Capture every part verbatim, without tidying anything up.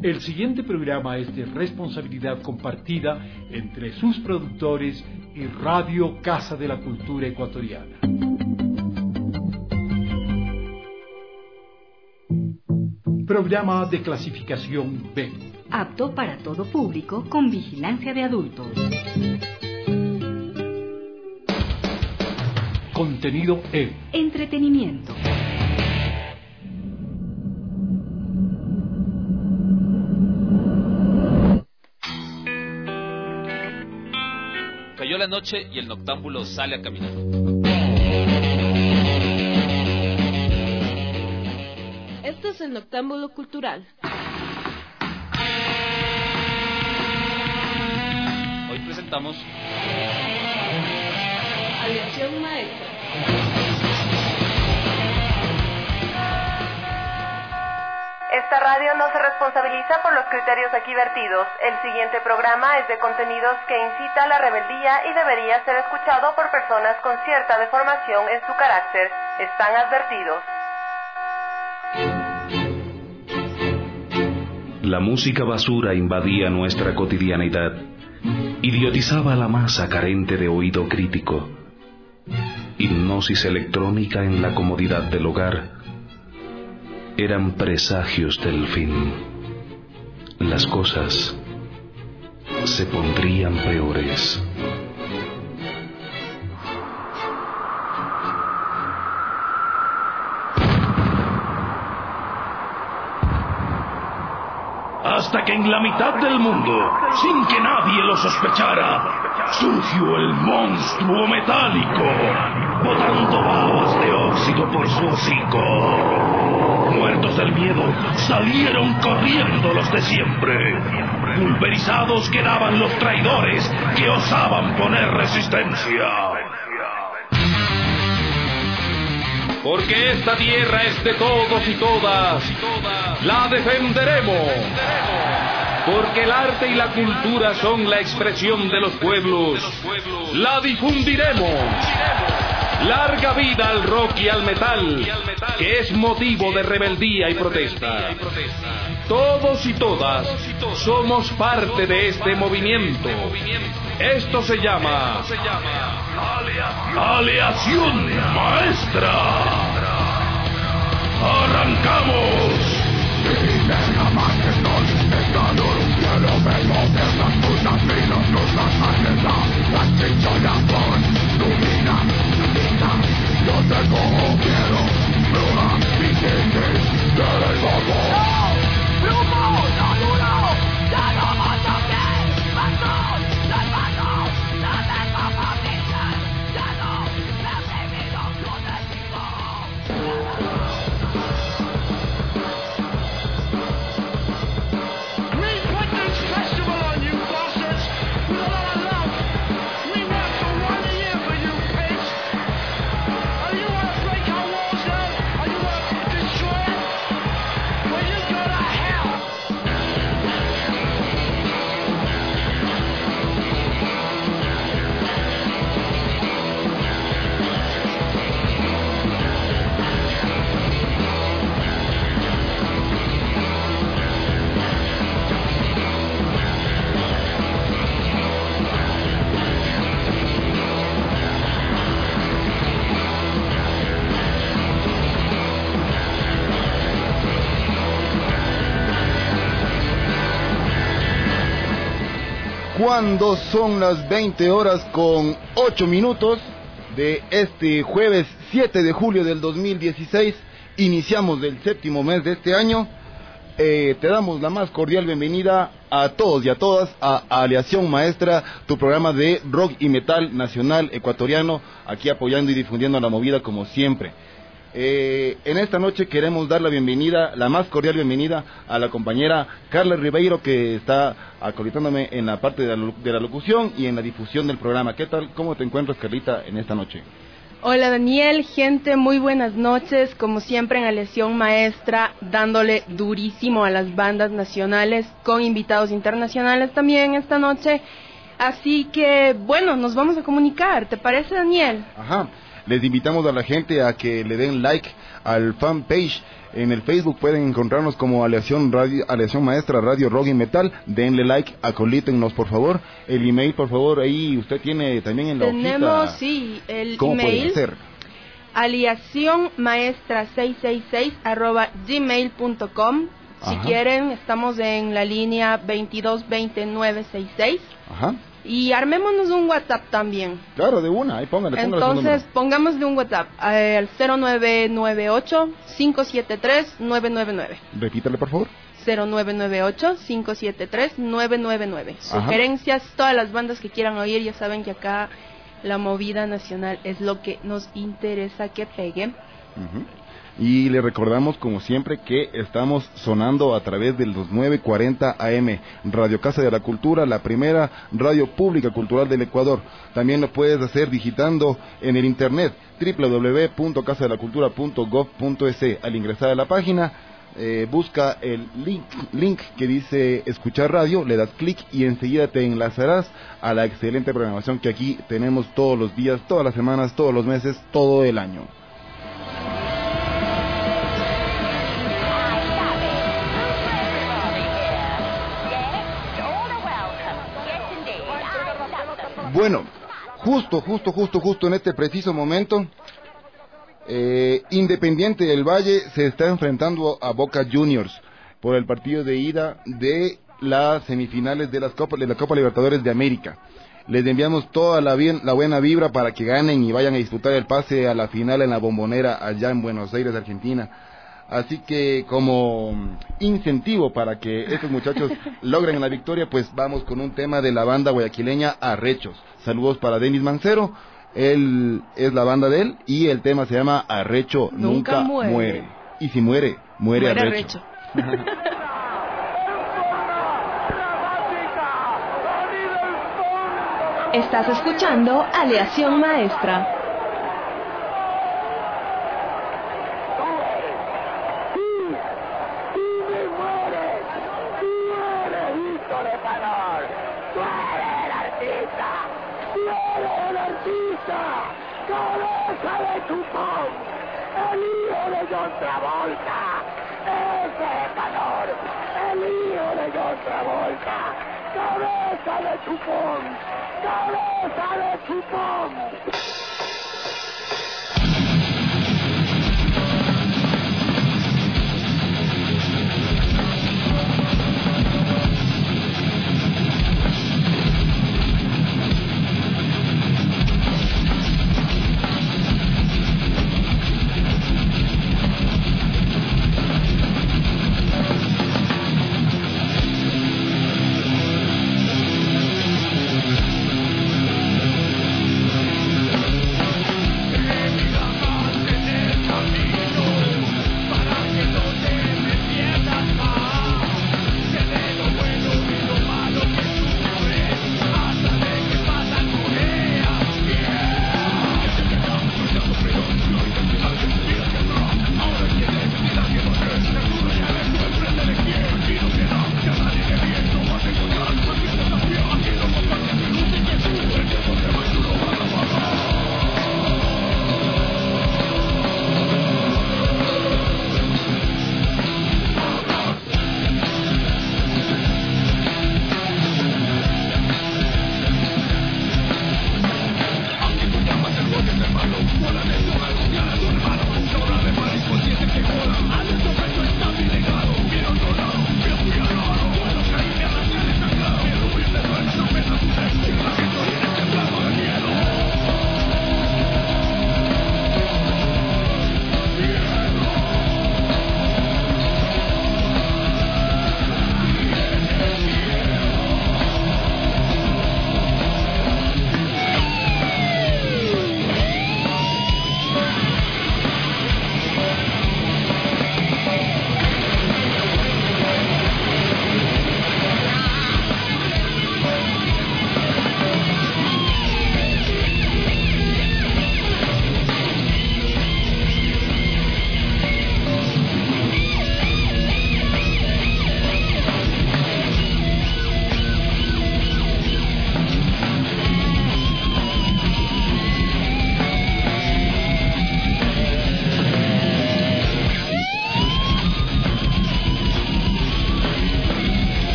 El siguiente programa es de responsabilidad compartida entre sus productores y Radio Casa de la Cultura Ecuatoriana. Programa de clasificación B. Apto para todo público con vigilancia de adultos. Contenido E. Entretenimiento. Cayó la noche y el noctámbulo sale a caminar. Esto es el Noctámbulo Cultural. Hoy presentamos Aleación Maestra. Esta radio no se responsabiliza por los criterios aquí vertidos. El siguiente programa es de contenidos que incita a la rebeldía y debería ser escuchado por personas con cierta deformación en su carácter. Están advertidos. La música basura invadía nuestra cotidianidad, idiotizaba a la masa carente de oído crítico. Hipnosis electrónica en la comodidad del hogar. Eran presagios del fin. Las cosas se pondrían peores. Hasta que en la mitad del mundo, sin que nadie lo sospechara, surgió el monstruo metálico, botando babas de óxido por su hocico. Muertos del miedo, salieron corriendo los de siempre. Pulverizados quedaban los traidores que osaban poner resistencia. Porque esta tierra es de todos y todas, la defenderemos. Porque el arte y la cultura son la expresión de los pueblos, la difundiremos. Larga vida al rock y al metal, que es motivo de rebeldía y protesta. Todos y todas somos parte de este movimiento. Esto se llama Aleación Maestra. ¡Arrancamos! Yo tengo miedo, bruma, vigentes, del fuego. ¡No! ¡Brumo! ¡No duro! ¡Ya no vas a ver! ¡Patrón! ¡Salvado! ¡No tengo familia! ¡Ya no! ¡Me he vivido con el chico! We put this festival on you, bastards! With a lot of love! We worked for one year for you, pigs! Are you want to break our walls now? Are you want to destroy it? Well, you go to hell! Cuando son las veinte horas con ocho minutos de este jueves siete de julio del dos mil dieciséis, iniciamos el séptimo mes de este año. Eh, te damos la más cordial bienvenida a todos y a todas a Aleación Maestra, tu programa de rock y metal nacional ecuatoriano, aquí apoyando y difundiendo la movida como siempre. Eh, en esta noche queremos dar la bienvenida, la más cordial bienvenida a la compañera Carla Ribeiro, que está acolitándome en la parte de la, de la locución y en la difusión del programa. ¿Qué tal? ¿Cómo te encuentras, Carlita, en esta noche? Hola Daniel, gente, muy buenas noches, como siempre en Aleación Maestra, dándole durísimo a las bandas nacionales, con invitados internacionales también esta noche, así que bueno, nos vamos a comunicar, ¿te parece, Daniel? Ajá. Les invitamos a la gente a que le den like al fanpage. En el Facebook pueden encontrarnos como Aleación, Radio, Aleación Maestra Radio Rock y Metal. Denle like, acolítennos por favor. El email, por favor, ahí usted tiene también en la Tenemos, hojita. sí, el ¿Cómo email. puede hacer? Aleación maestra seiscientos sesenta y seis arroba gmail punto com. Si Ajá. quieren, estamos en la línea veintidós veinte nueve sesenta y seis. Ajá. Y armémonos un WhatsApp también. Claro, de una, ahí póngale, póngale su Entonces, número. pongámosle un WhatsApp eh, al cero nueve nueve ocho, cinco siete tres, nueve nueve nueve. Repítale, por favor. cero nueve nueve ocho, cinco siete tres, nueve nueve nueve. Ajá. Sugerencias, todas las bandas que quieran oír, ya saben que acá la movida nacional es lo que nos interesa que pegue. Uh-huh. Y le recordamos, como siempre, que estamos sonando a través del dos mil novecientos cuarenta A M, Radio Casa de la Cultura, la primera radio pública cultural del Ecuador. También lo puedes hacer digitando en el internet doble u doble u doble u punto casa de la cultura punto gov punto es. Al ingresar a la página, eh, busca el link, link que dice escuchar radio, le das clic y enseguida te enlazarás a la excelente programación que aquí tenemos todos los días, todas las semanas, todos los meses, todo el año. Bueno, justo, justo, justo, justo en este preciso momento, eh, Independiente del Valle se está enfrentando a Boca Juniors por el partido de ida de las semifinales de, las Copa, de la Copa Libertadores de América. Les enviamos toda la, bien, la buena vibra para que ganen y vayan a disputar el pase a la final en la Bombonera allá en Buenos Aires, Argentina. Así que como incentivo para que estos muchachos logren la victoria, pues vamos con un tema de la banda guayaquileña Arrechos. Saludos para Denis Mancero, él es la banda de él y el tema se llama Arrecho Nunca, Nunca muere. muere. Y si muere, muere, muere Arrecho. Arrecho. Estás escuchando Aleación Maestra. ¡Cabeza de chupón! ¡Cabeza de chupón! We'll be right back.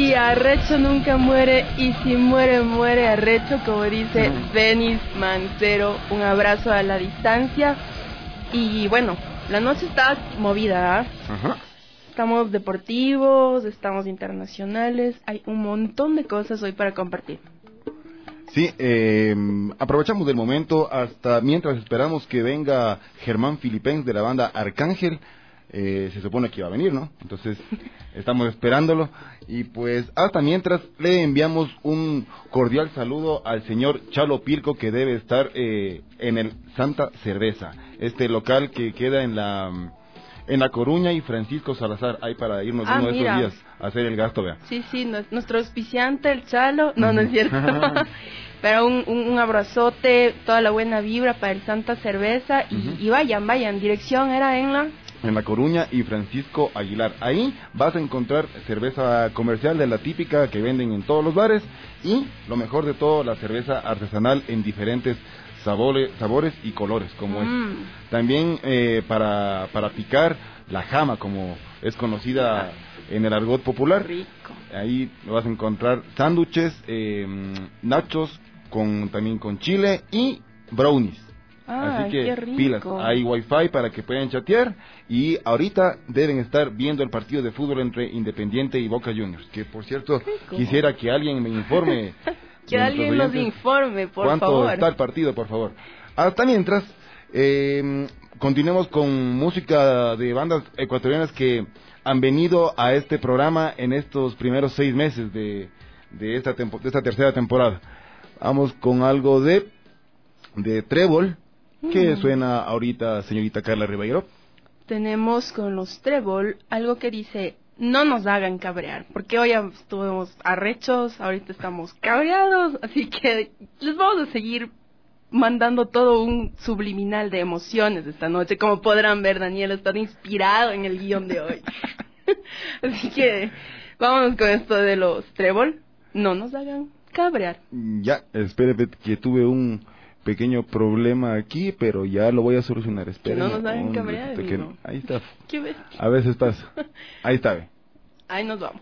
Sí, arrecho nunca muere y si muere, muere arrecho, como dice Denis Mancero. Un abrazo a la distancia. Y bueno, la noche está movida, ¿eh? Ajá. Estamos deportivos, estamos internacionales, hay un montón de cosas hoy para compartir. Sí, eh, aprovechamos del momento hasta mientras esperamos que venga Germán Filipens de la banda Arcángel. Eh, se supone que iba a venir, ¿no? Entonces estamos esperándolo y pues hasta mientras le enviamos un cordial saludo al señor Chalo Pirco, que debe estar eh, en el Santa Cerveza, este local que queda en la en La Coruña y Francisco Salazar, ahí para irnos ah, uno de mira. esos días a hacer el gasto, vea. Sí, sí, nuestro auspiciante, el Chalo, no, no es cierto. Pero un, un, un abrazote, toda la buena vibra para el Santa Cerveza y, uh-huh. y vayan, vayan, dirección era en la... En La Coruña y Francisco Aguilar. Ahí vas a encontrar cerveza comercial de la típica que venden en todos los bares y lo mejor de todo, la cerveza artesanal en diferentes sabores, sabores y colores como mm. es. También eh, para, para picar la jama, como es conocida en el argot popular. Rico. Ahí vas a encontrar sándwiches, eh, nachos con también con chile y brownies. Ah, así que qué rico. Pilas, hay wifi para que puedan chatear y ahorita deben estar viendo el partido de fútbol entre Independiente y Boca Juniors, que por cierto quisiera que alguien me informe que alguien nos informe, por cuánto favor. Cuánto está el partido, por favor. Hasta mientras eh, continuemos con música de bandas ecuatorianas que han venido a este programa en estos primeros seis meses de, de, esta, tempo, de esta tercera temporada. Vamos con algo de de Trébol. ¿Qué suena ahorita, señorita Carla Ribeiro? Tenemos con los Trébol algo que dice, no nos hagan cabrear, porque hoy estuvimos arrechos, ahorita estamos cabreados, así que les vamos a seguir mandando todo un subliminal de emociones esta noche. Como podrán ver, Daniel está inspirado en el guión de hoy. Así que vámonos con esto de los Trébol, no nos hagan cabrear. Ya, espere que tuve un pequeño problema aquí, pero ya lo voy a solucionar. Esperen, que no nos hagan cabrear. Que no. Ahí está. ¿Qué ves? A veces pasa. Ahí está. Ve. Ahí nos vamos.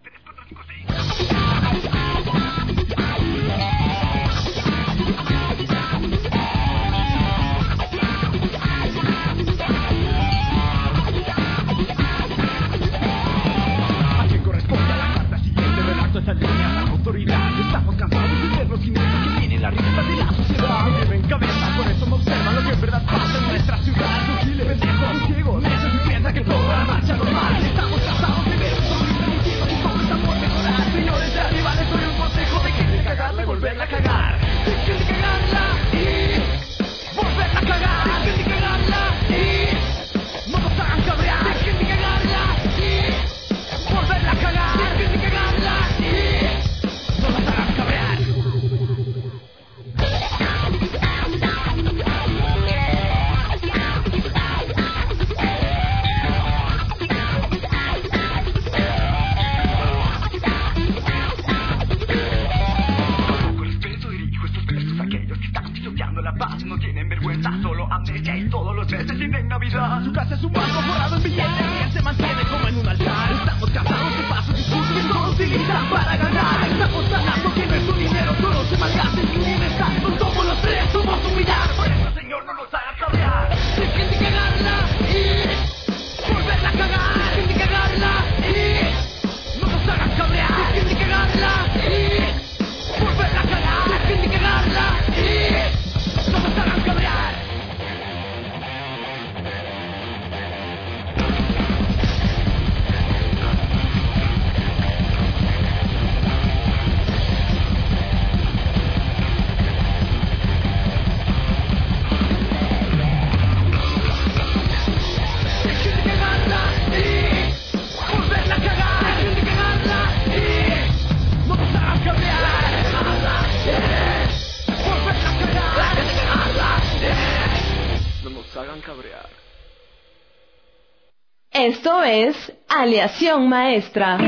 ¿A qué corresponde a la carta siguiente? Redacto esa línea, la autoridad. Estamos cansados de ver los jinetes que vienen la rienda de la sociedad. Me lleven cabeza, por eso no observan lo que en verdad pasa en nuestra ciudad. Son giles, pendejos, ciegos, necios y piensan que todo va marcha normal. Estamos cansados de ver esos permitidos y todo está por mejorar. Señores de arriba, les doy un consejo de que de cagarla y volverla a cagar. De que de cagarla y volverla a cagar. De que de cagarla y no nos hagan cabrear. De que de cagarla y volverla a cagar. De que de cagarla y no nos hagan cabrear. La paz, no tienen vergüenza, solo amnesia y todos los meses tienen Navidad. Su casa es un banco forrado en billetes y él se mantiene como en un altar. Estamos cansados de pasos discursos que solo utilizan para ganar. Estamos hablando que nuestro dinero solo se malgasta en bienestar. No somos los tres, somos un millar. Por eso, señor, no nos haga cabrear. Dejen de cagarla y volverla a cagar. Dejen de cagarla y no nos hagan cabrear. Dejen de cagarla y volverla a cagar. Dejen de cagarla y no nos hagan cabrear. Dejen de cagarla y volverla a cagar. Dejen de cagarla y no nos hagan cabrear. No nos hagan cabrear. Esto es Aleación Maestra.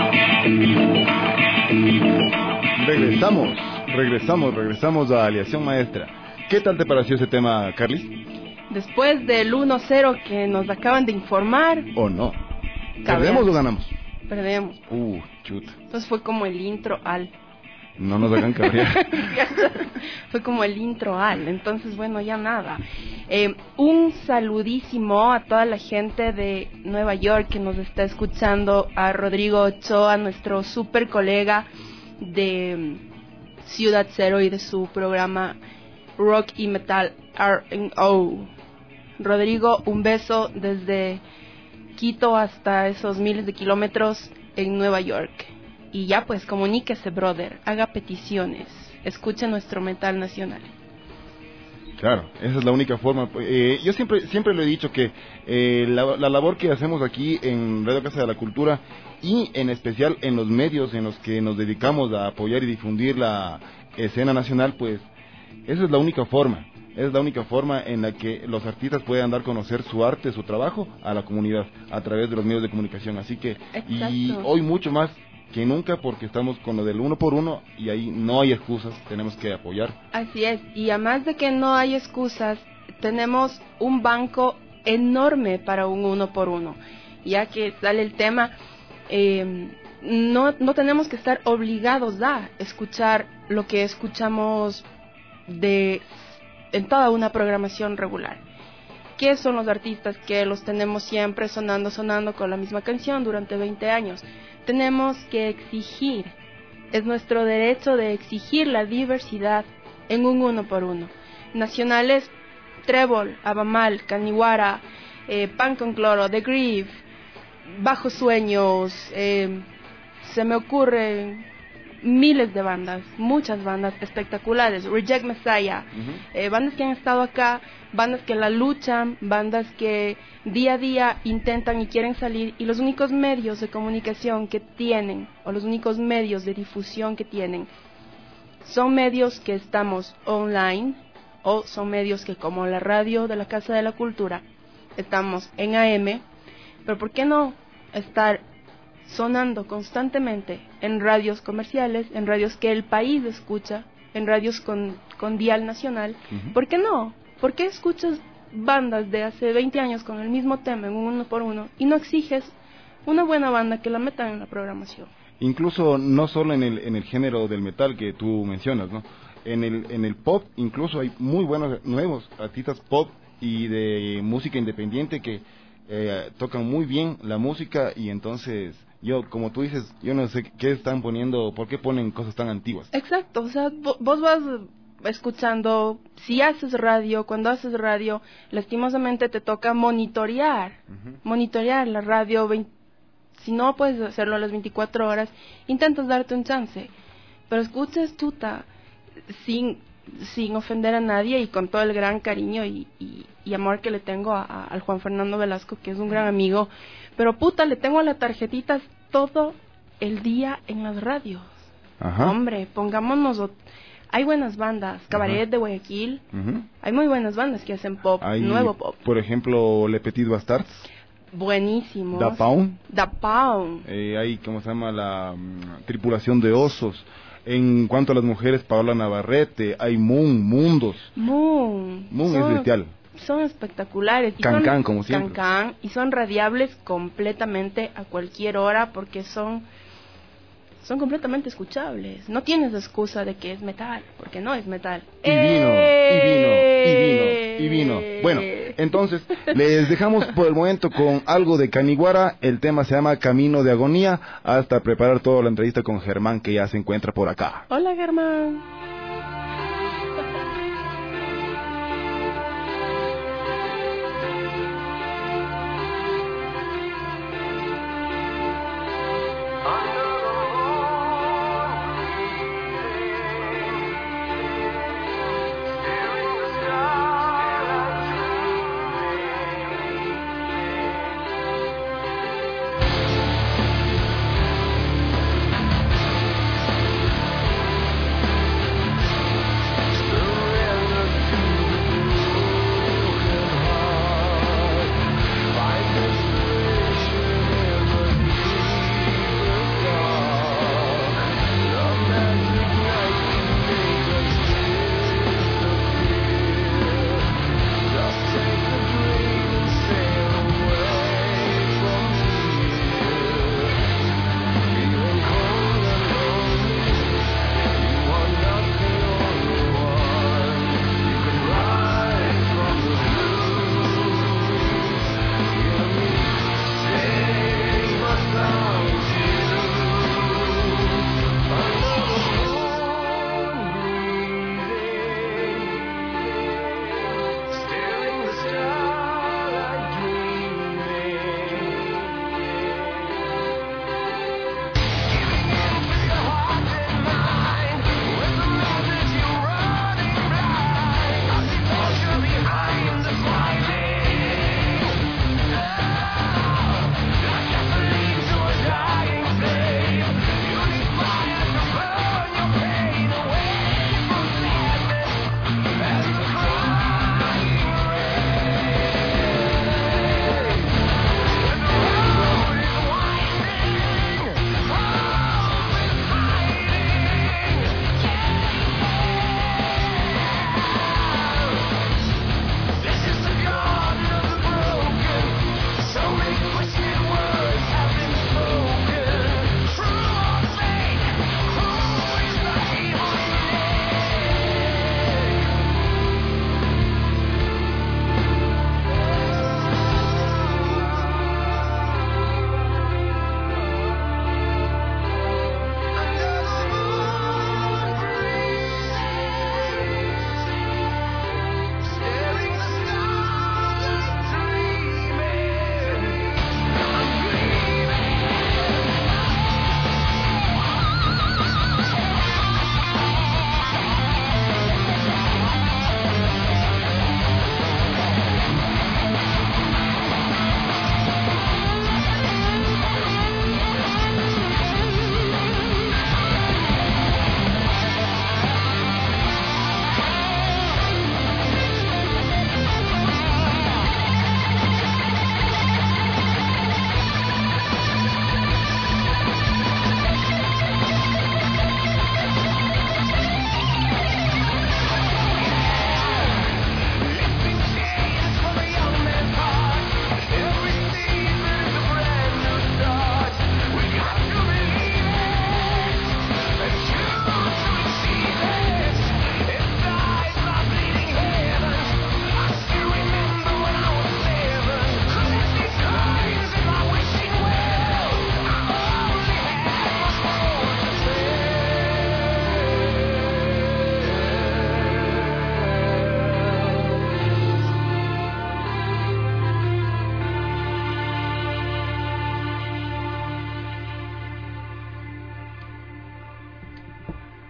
Regresamos, regresamos, regresamos a Aleación Maestra. ¿Qué tal te pareció ese tema, Carlis? Después del uno cero que nos acaban de informar. ¿O no? ¿Perdemos o ganamos? Perdemos. Uh, Chuta. Entonces fue como el intro al... No nos hagan cabrear. Fue como el intro al. Entonces, bueno, ya nada. Eh, un saludísimo a toda la gente de Nueva York que nos está escuchando, a Rodrigo Ochoa, nuestro super colega de Ciudad Cero y de su programa Rock y Metal R and O. Rodrigo, un beso desde Quito hasta esos miles de kilómetros en Nueva York. Y ya pues, comuníquese, brother, haga peticiones, escuche nuestro metal nacional. Claro, esa es la única forma. Eh, yo siempre siempre lo he dicho que eh, la, la labor que hacemos aquí en Radio Casa de la Cultura y en especial en los medios en los que nos dedicamos a apoyar y difundir la escena nacional, pues esa es la única forma. Es la única forma en la que los artistas pueden dar a conocer su arte, su trabajo a la comunidad a través de los medios de comunicación. Así que, exacto. Y hoy mucho más que nunca porque estamos con lo del uno por uno y ahí no hay excusas, tenemos que apoyar. Así es, y además de que no hay excusas, tenemos un banco enorme para un uno por uno. Ya que sale el tema, eh, no, no tenemos que estar obligados a escuchar lo que escuchamos de en toda una programación regular. ¿Qué son los artistas que los tenemos siempre sonando, sonando con la misma canción durante veinte años? Tenemos que exigir, es nuestro derecho de exigir la diversidad en un uno por uno. Nacionales, Trébol, Abamal, Caniwara, eh, Pan con Cloro, The Grief, Bajos Sueños, eh, se me ocurren miles de bandas, muchas bandas espectaculares, Reject Messiah, uh-huh. eh, bandas que han estado acá, bandas que la luchan, bandas que día a día intentan y quieren salir, y los únicos medios de comunicación que tienen, o los únicos medios de difusión que tienen, son medios que estamos online, o son medios que, como la radio de la Casa de la Cultura, estamos en A M, pero ¿por qué no estar sonando constantemente en radios comerciales, en radios que el país escucha, en radios con, con dial nacional? Uh-huh. ¿Por qué no? ¿Por qué escuchas bandas de hace veinte años con el mismo tema en un uno por uno y no exiges una buena banda que la metan en la programación? Incluso no solo en el en el género del metal que tú mencionas, ¿no? En el en el pop incluso hay muy buenos nuevos artistas pop y de música independiente que eh, tocan muy bien la música, y entonces yo, como tú dices, yo no sé qué están poniendo, por qué ponen cosas tan antiguas. Exacto, o sea, vos vas escuchando, si haces radio, cuando haces radio, lastimosamente te toca monitorear, uh-huh. monitorear la radio, veinte, si no puedes hacerlo a las veinticuatro horas, intentas darte un chance, pero escuches tuta, sin, sin ofender a nadie y con todo el gran cariño y, y, y amor que le tengo a, a, al Juan Fernando Velasco, que es un gran amigo, pero puta, le tengo a las tarjetitas todo el día en las radios. Ajá. Hombre, pongámonos, hay buenas bandas, Cabaret, ajá, de Guayaquil, uh-huh. hay muy buenas bandas que hacen pop, hay, nuevo pop. Por ejemplo, Le Petit Bastards. Buenísimos. Da Pound. Da Pound. Eh, hay, ¿cómo se llama? La um, Tripulación de Osos. En cuanto a las mujeres, Paola Navarrete, hay Moon, Mundos. Moon. Moon son, es bestial. Son espectaculares. Y Cancán, son, como siempre. Cancán, y son radiables completamente a cualquier hora porque son son completamente escuchables. No tienes excusa de que es metal, porque no es metal. Y vino, y vino, y vino, y vino. Bueno, entonces, les dejamos por el momento con algo de Caniwara. El tema se llama Camino de Agonía, hasta preparar toda la entrevista con Germán, que ya se encuentra por acá. Hola, Germán.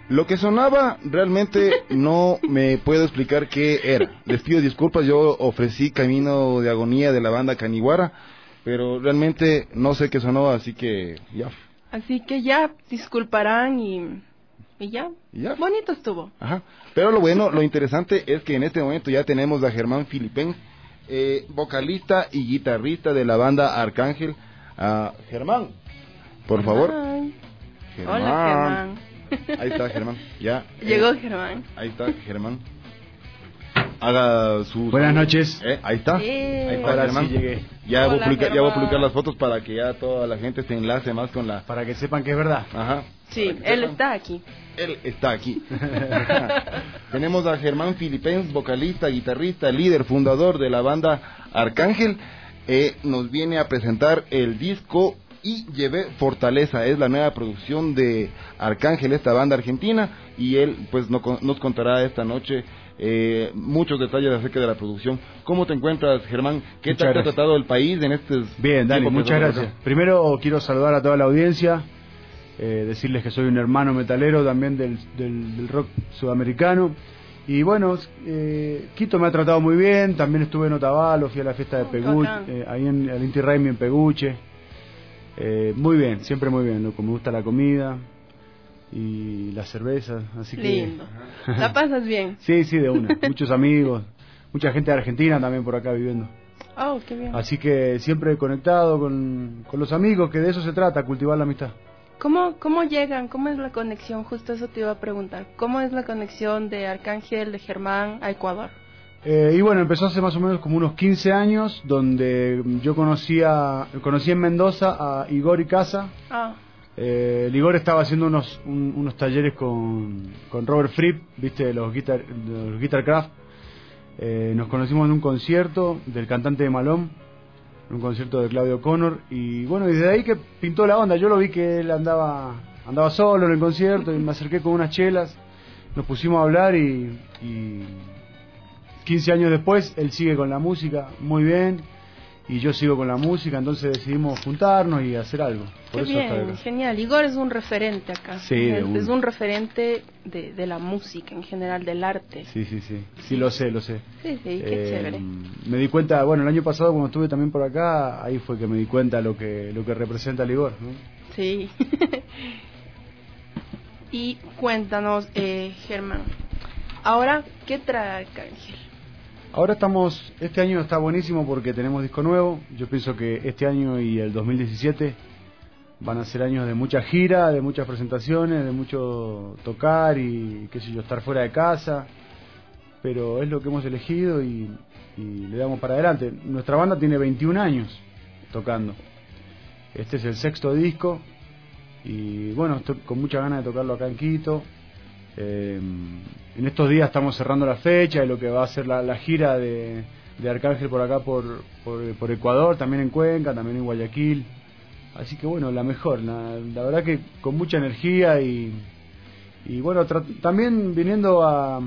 Lo que sonaba realmente no me puedo explicar qué era. Les pido disculpas, yo ofrecí Camino de Agonía de la banda Caniwara, pero realmente no sé qué sonó, así que ya. Así que ya, disculparán y, y ya. ¿Y ya? Bonito estuvo. Ajá. Pero lo bueno, lo interesante es que en este momento ya tenemos a Germán Filipén, eh, vocalista y guitarrista de la banda Arcángel. Uh, Germán, por favor. Germán. Germán. Hola, Germán. Ahí está Germán, ya. Llegó eh, Germán. Ahí está Germán. Haga su... Buenas noches. Eh, ahí está. Sí. Ahí está Ahora Germán. sí llegué. Ya, Hola, voy a publicar, ya voy a Germán. publicar las fotos para que ya toda la gente se enlace más con la... Para que sepan que es verdad. Ajá. Sí, Para que él sepan. está aquí. Él está aquí. Tenemos a Germán Filipens, vocalista, guitarrista, líder, fundador de la banda Arcángel. Eh, nos viene a presentar el disco Y Llevé Fortaleza. Es la nueva producción de Arcángel, esta banda argentina. Y él pues no, nos contará esta noche eh, muchos detalles acerca de la producción. ¿Cómo te encuentras, Germán? ¿Qué Muchas tal te ha gracias. tratado el país en estos Bien, Dani, tiempos que muchas estamos gracias. acá? Primero quiero saludar a toda la audiencia, eh, decirles que soy un hermano metalero también del, del, del rock sudamericano. Y bueno, eh, Quito me ha tratado muy bien, también estuve en Otavalo, fui a la fiesta de Oh, Peguche, bacán. eh, ahí en el Inti Raymi en Peguche. Eh, muy bien, siempre muy bien, loco, me gusta la comida y la cerveza, así que... Lindo. ¿La pasas bien? Sí, sí, de una, muchos amigos, mucha gente de Argentina también por acá viviendo. Oh, qué bien. Así que siempre conectado con, con los amigos, que de eso se trata, cultivar la amistad. ¿Cómo, ¿Cómo llegan? ¿Cómo es la conexión? Justo eso te iba a preguntar. ¿Cómo es la conexión de Arcángel, de Germán, a Ecuador? Eh, y bueno, empezó hace más o menos como unos quince años, donde yo conocía, conocí en Mendoza a Igor y Casa. Ah, Eh, el Igor estaba haciendo unos, un- unos talleres con, con Robert Fripp, viste, de los Guitar, de los Guitar Craft. Eh, nos conocimos en un concierto del cantante de Malón, en un concierto de Claudio Connor, y bueno, desde ahí que pintó la onda. Yo lo vi que él andaba andaba solo en el concierto y me acerqué con unas chelas, nos pusimos a hablar y, y quince años después él sigue con la música muy bien y yo sigo con la música, entonces decidimos juntarnos y hacer algo. Por qué eso estoy bien, acá. genial. Igor es un referente acá. Sí, de es, una. es un referente de, de la música en general, del arte. Sí, sí, sí, sí, lo sé, lo sé. Sí, sí, qué Eh, chévere. Me di cuenta, bueno, el año pasado cuando estuve también por acá, ahí fue que me di cuenta lo que lo que representa el Igor, ¿no? Sí. Y cuéntanos, eh, Germán, ahora, ¿qué trae Arcángel? Ahora estamos, este año está buenísimo porque tenemos disco nuevo. Yo pienso que este año y el dos mil diecisiete van a ser años de mucha gira, de muchas presentaciones, de mucho tocar y qué sé yo, estar fuera de casa. Pero es lo que hemos elegido y, y le damos para adelante. Nuestra banda tiene veintiún años tocando. Este es el sexto disco y bueno, estoy con muchas ganas de tocarlo acá en Quito. Eh, en estos días estamos cerrando la fecha de lo que va a ser la, la gira de, de Arcángel por acá, por, por, por Ecuador, también en Cuenca, también en Guayaquil. Así que bueno, la mejor, la, la verdad que con mucha energía y, y bueno, tra- también viniendo a,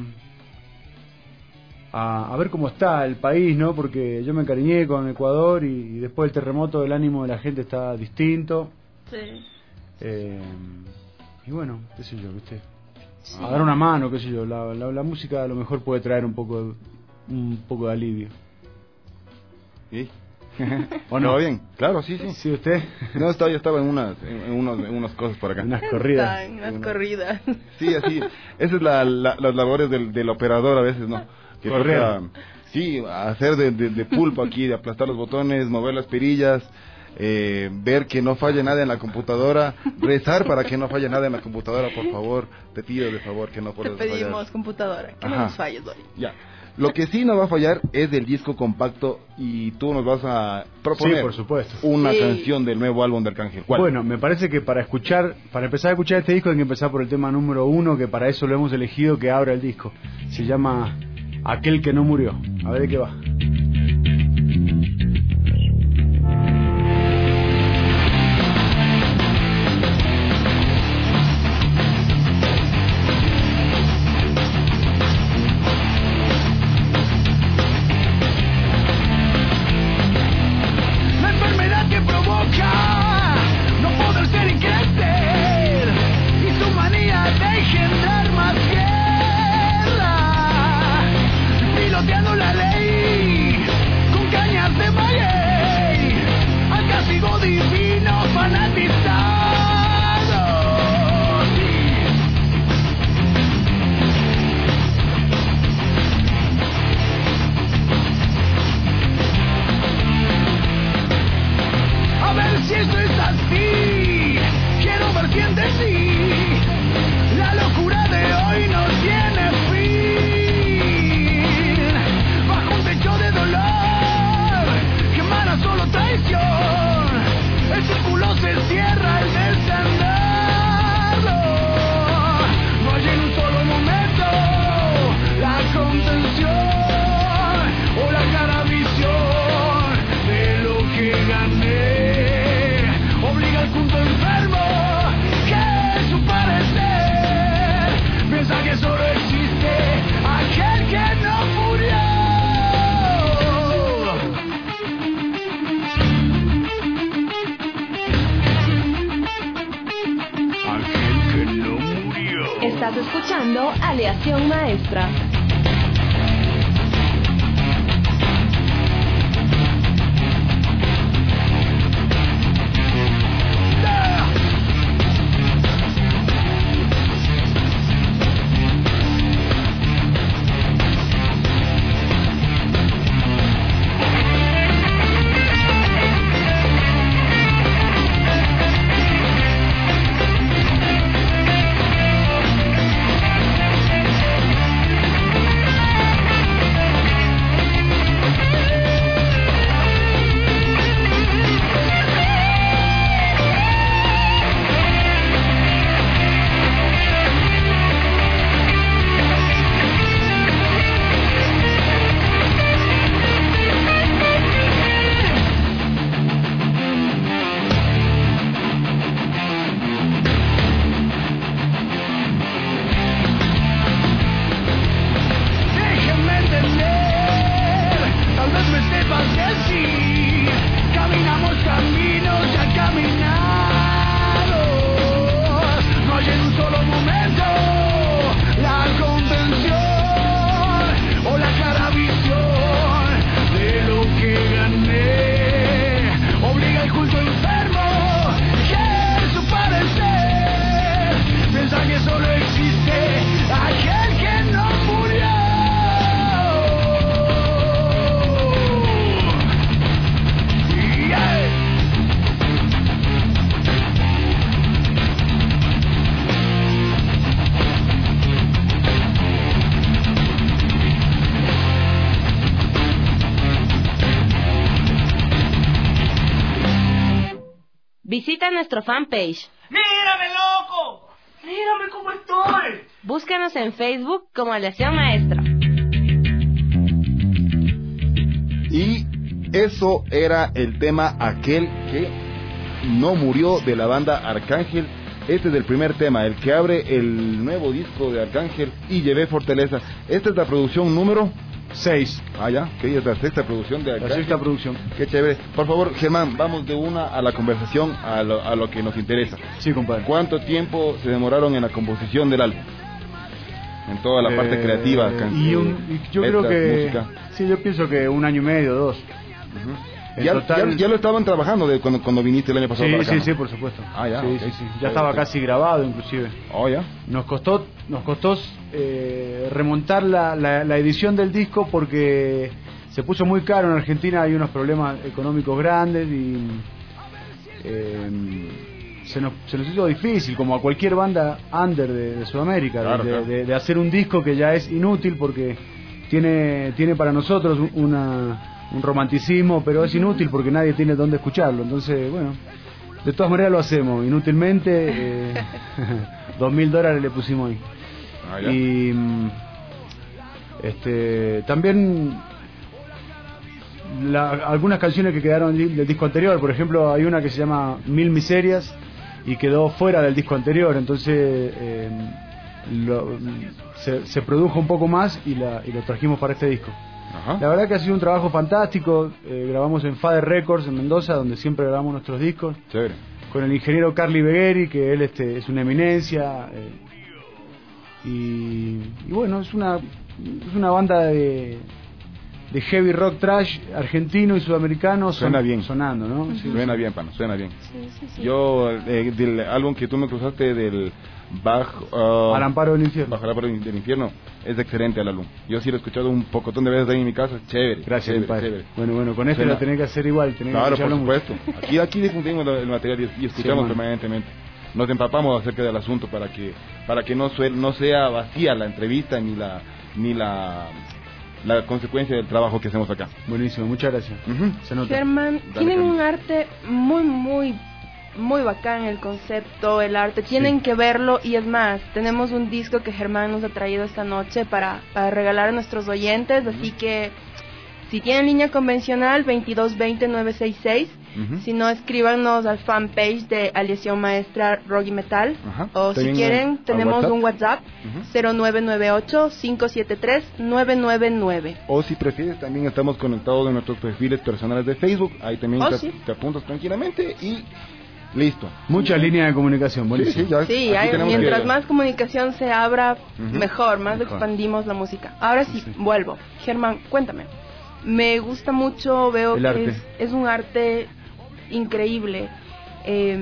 a, a ver cómo está el país, ¿no? Porque yo me encariñé con Ecuador y, y después del terremoto el ánimo de la gente está distinto. Sí. Eh, y bueno, qué sé yo, ¿viste? Sí. A dar una mano, qué sé yo, la, la, la música a lo mejor puede traer un poco de, un poco de alivio. ¿Sí? ¿O no? ¿Todo bien? Claro, sí, sí. ¿Sí usted? No, estaba, yo estaba en unas, en, en unos, en unas cosas por acá. Unas corridas. Están, unas Una- corridas. Sí, así. Esa es la, la, las labores del, del operador a veces, ¿no? Que Correr. toca, sí, hacer de, de, de pulpo aquí, de aplastar los botones, mover las perillas, eh, ver que no falle nada en la computadora, rezar para que no falle nada en la computadora, por favor. Te pido de favor que no Te puedas pedimos fallar. computadora, que no Ajá. nos falles hoy. Ya. Lo que sí no va a fallar es del disco compacto y tú nos vas a proponer Sí, por supuesto. una Sí. canción del nuevo álbum de Arcángel. ¿Cuál? Bueno, me parece que para escuchar, para empezar a escuchar este disco hay que empezar por el tema número uno, que para eso lo hemos elegido, que abra el disco. Se llama Aquel que no murió. A ver de qué va. La enfermedad que provoca no poder ser y crecer y su manía de engendrar Estás escuchando Aleación Maestra. Visita nuestro fanpage. ¡Mírame, loco! ¡Mírame cómo estoy! Búscanos en Facebook como Aleación Maestra. Y eso era el tema Aquel que no murió de la banda Arcángel. Este es el primer tema, el que abre el nuevo disco de Arcángel, Y Llevé Fortaleza. Esta es la producción número seis. Ah, ya, que es la sexta producción de Arcángel. La sexta producción. Qué chévere. Por favor, Germán, vamos de una a la conversación, a lo, a lo que nos interesa. Sí, compadre. ¿Cuánto tiempo se demoraron en la composición del álbum? En toda la eh, parte creativa. Y, un, y yo letras, creo que... música. Sí, yo pienso que un año y medio, dos. Uh-huh. Ya, total... ya, ya lo estaban trabajando de cuando, cuando viniste el año pasado. Sí, para acá, sí, ¿no? sí, por supuesto. Ah, ya. Sí, Okay. sí, sí. Ya estaba casi grabado, inclusive. Oh, ya. Nos costó, nos costó eh, remontar la, la, la edición del disco porque se puso muy caro en Argentina. Hay unos problemas económicos grandes y eh, se, nos, se nos hizo difícil, como a cualquier banda under de, de Sudamérica, claro, de, claro. De, de hacer un disco que ya es inútil porque tiene, tiene para nosotros una... un romanticismo, pero es inútil porque nadie tiene dónde escucharlo. Entonces, bueno, de todas maneras lo hacemos inútilmente. eh, dos mil dólares le pusimos ahí. Ah, ya. Y este también la, algunas canciones que quedaron del, del disco anterior. Por ejemplo, hay una que se llama Mil Miserias y quedó fuera del disco anterior. Entonces eh, lo, se, se produjo un poco más y, la, y lo trajimos para este disco. Ajá. La verdad que ha sido un trabajo fantástico. eh, grabamos en Fader Records en Mendoza, donde siempre grabamos nuestros discos. Chévere. Con el ingeniero Carly Begheri, que él este, es una eminencia. Eh, y, y bueno, es una es una banda de, de heavy rock trash argentino y sudamericano. Suena son, bien. Sonando, ¿no? Uh-huh. Sí, suena sí. bien, pana, suena bien. Sí, sí, sí. Yo, eh, del álbum que tú me cruzaste del Bajo... Uh, Al Amparo del Infierno. Bajo el Amparo del Infierno, es excelente el álbum. Yo sí lo he escuchado un pocotón de veces ahí en mi casa, chévere. Gracias, chévere, padre. chévere. Bueno, bueno, con esto Suena... lo tenés que hacer igual. Tenés Claro, que por escucharlo supuesto. mucho. Aquí, aquí difundimos el material y, y escuchamos Sí, permanentemente. Nos empapamos acerca del asunto para que para que no, suel, no sea vacía la entrevista ni la ni la la consecuencia del trabajo que hacemos acá. Buenísimo, muchas gracias. Uh-huh. Se nota. Germán, Dale, tienen Carmen. un arte muy, muy, muy bacán, el concepto, el arte. Tienen Sí. que verlo y es más, tenemos un disco que Germán nos ha traído esta noche para, para regalar a nuestros oyentes, así que si tienen línea convencional, veintidós veinte nueve sesenta y seis. Uh-huh. Si no, escríbanos al fanpage de Aleación Maestra Rock y Metal. Ajá. O si También quieren, al tenemos WhatsApp. un WhatsApp Uh-huh. cero nueve nueve ocho cinco siete tres nueve nueve nueve. O si prefieres, también estamos conectados en nuestros perfiles personales de Facebook. Ahí también Oh, te, sí. te apuntas tranquilamente y Listo. Muchas líneas de comunicación, buenísimo. Sí, ya, Sí, hay, mientras que... más comunicación se abra, uh-huh. mejor, más mejor. expandimos la música. Ahora sí, sí, vuelvo. Germán, cuéntame. Me gusta mucho, veo El que arte. Es, es un arte increíble, eh,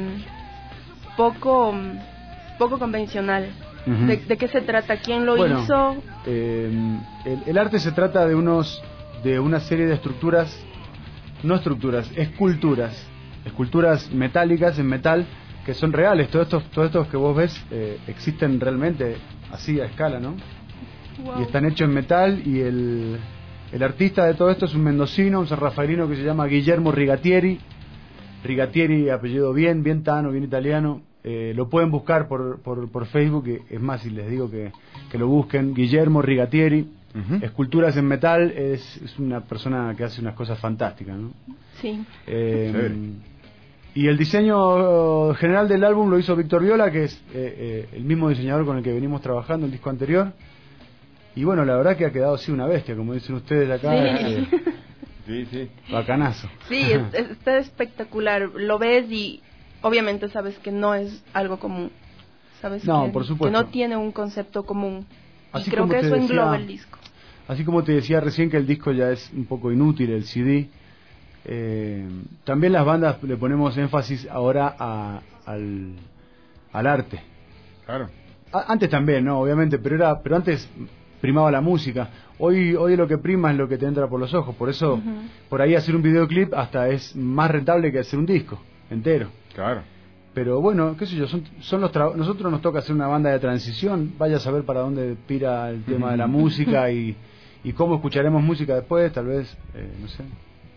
poco, poco convencional. Uh-huh. ¿De, ¿De qué se trata? ¿Quién lo bueno, hizo? Eh, el, el arte se trata de unos, de una serie de estructuras, no estructuras, esculturas. Esculturas metálicas en metal que son reales. Todos estos, todos estos que vos ves eh, existen realmente así a escala, ¿no? Wow. Y están hechos en metal y el, el artista de todo esto es un mendocino, un sanrafaelino que se llama Guillermo Rigatieri. Rigatieri, apellido bien, bien tano, bien italiano. Eh, lo pueden buscar por, por, por Facebook. Es más, si les digo que, que lo busquen, Guillermo Rigatieri. Uh-huh. Esculturas en metal. Es, es una persona que hace unas cosas fantásticas, ¿no? Sí. Eh, sí. Y el diseño general del álbum lo hizo Víctor Viola, que es eh, eh, el mismo diseñador con el que venimos trabajando el disco anterior. Y bueno, la verdad que ha quedado así una bestia, como dicen ustedes acá. Sí, eh, sí, sí. Bacanazo. Sí, es, está espectacular. Lo ves y obviamente sabes que no es algo común. Sabes no, que, por supuesto. que no tiene un concepto común. Así y creo como que te eso decía, engloba el disco. Así como te decía recién que el disco ya es un poco inútil, el C D. Eh, también las bandas le ponemos énfasis ahora a, al, al arte. Claro. A, antes también, no, obviamente, pero era, pero antes primaba la música. Hoy, hoy lo que prima es lo que te entra por los ojos. Por eso, uh-huh. por ahí hacer un videoclip hasta es más rentable que hacer un disco entero. Claro. Pero bueno, qué sé yo, son, son los tra- nosotros nos toca hacer una banda de transición. Vaya a saber para dónde pira el tema de la música y, y cómo escucharemos música después, tal vez, eh, no sé.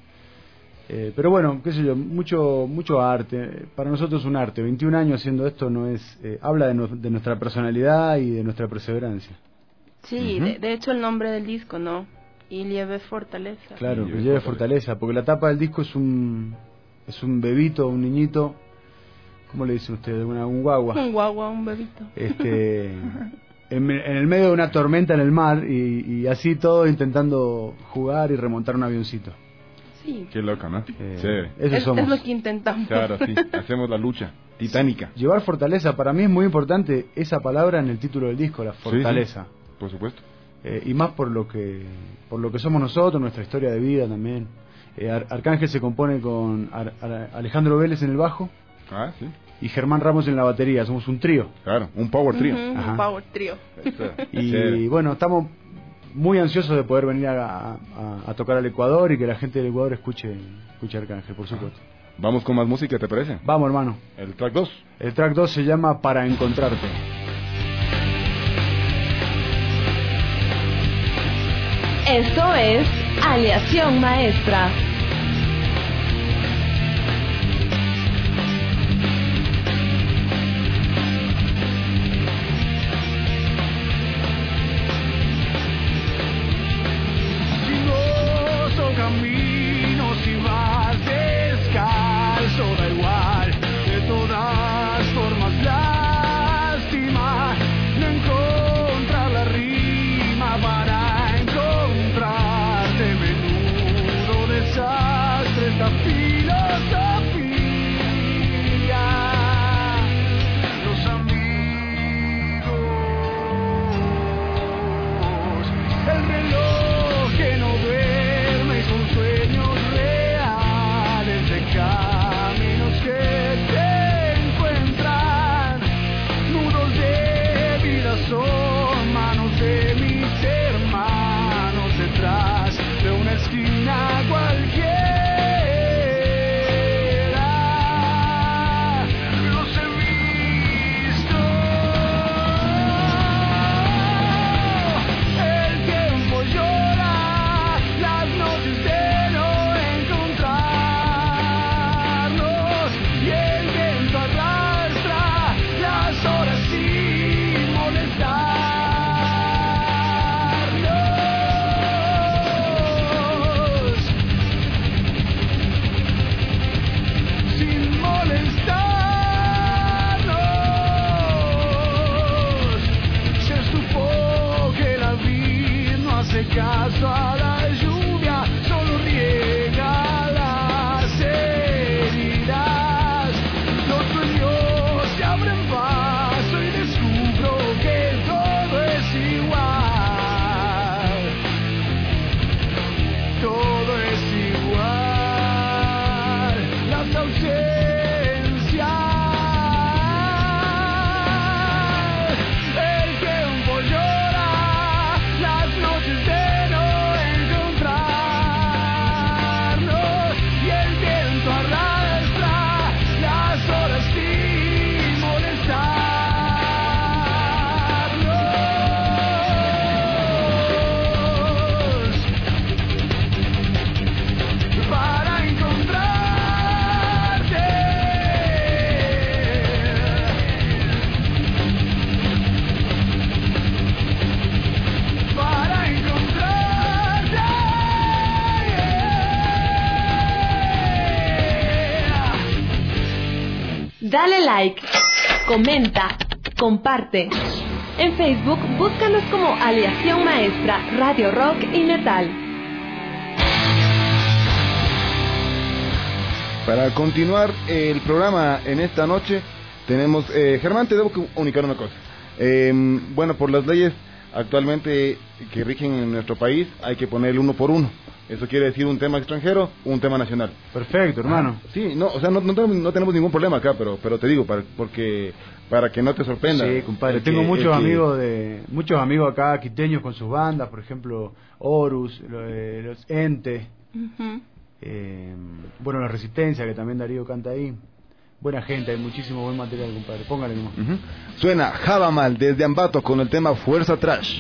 Eh, pero bueno, qué sé yo, mucho mucho arte. Para nosotros es un arte. veintiún años haciendo esto no es eh, habla de, no, de nuestra personalidad y de nuestra perseverancia. Sí, uh-huh. de, de hecho el nombre del disco, ¿no? Y lleve fortaleza. Claro, que lleve fortaleza, porque la tapa del disco es un es un bebito, un niñito. ¿Cómo le dicen ustedes? Una, un guagua. Un guagua, un bebito. Este, en, en el medio de una tormenta en el mar y, y así todo intentando jugar y remontar un avioncito. Sí. Qué loco, ¿no? Eh, sí. Eso es, somos. es lo que intentamos. Claro, sí. Hacemos la lucha titánica. Llevar fortaleza, para mí es muy importante esa palabra en el título del disco, la fortaleza. Sí, sí. Por supuesto. Eh, y más por lo que por lo que somos nosotros, nuestra historia de vida también. Eh, Ar- Arcángel se compone con Ar- Ar- Alejandro Vélez en el bajo. Ah, sí. Y Germán Ramos en la batería. Somos un trío. Claro, un power trío. Uh-huh, un power trío. Y sí. Bueno, estamos muy ansiosos de poder venir a, a, a tocar al Ecuador y que la gente del Ecuador escuche, escuche Arcángel, por supuesto. Vamos con más música, ¿te parece? Vamos, hermano. El track dos. El track dos se llama Para Encontrarte. Esto es Aleación Maestra. Camino si vas descalzo, da igual, de todas formas lástima, no encontrar la rima para encontrarte, menudo desastre. Dale like, comenta, comparte. En Facebook, búscanos como Aleación Maestra, Radio Rock y Metal. Para continuar el programa en esta noche, tenemos... Eh, Germán, te debo comunicar una cosa. Eh, bueno, por las leyes actualmente que rigen en nuestro país, hay que poner el uno por uno. Eso quiere decir un tema extranjero, un tema nacional. Perfecto, hermano. Ah, sí, no, o sea, no, no, tenemos, no tenemos ningún problema acá, pero pero te digo, para, porque para que no te sorprenda. Sí, compadre, tengo que, muchos amigos que... de muchos amigos acá quiteños con sus bandas, por ejemplo, Horus, los, los Ente, uh-huh. eh, bueno, La Resistencia, que también Darío canta ahí. Buena gente, hay muchísimo buen material, compadre. Póngale nomás. Uh-huh. Suena Javamal desde Ambato con el tema Fuerza Trash.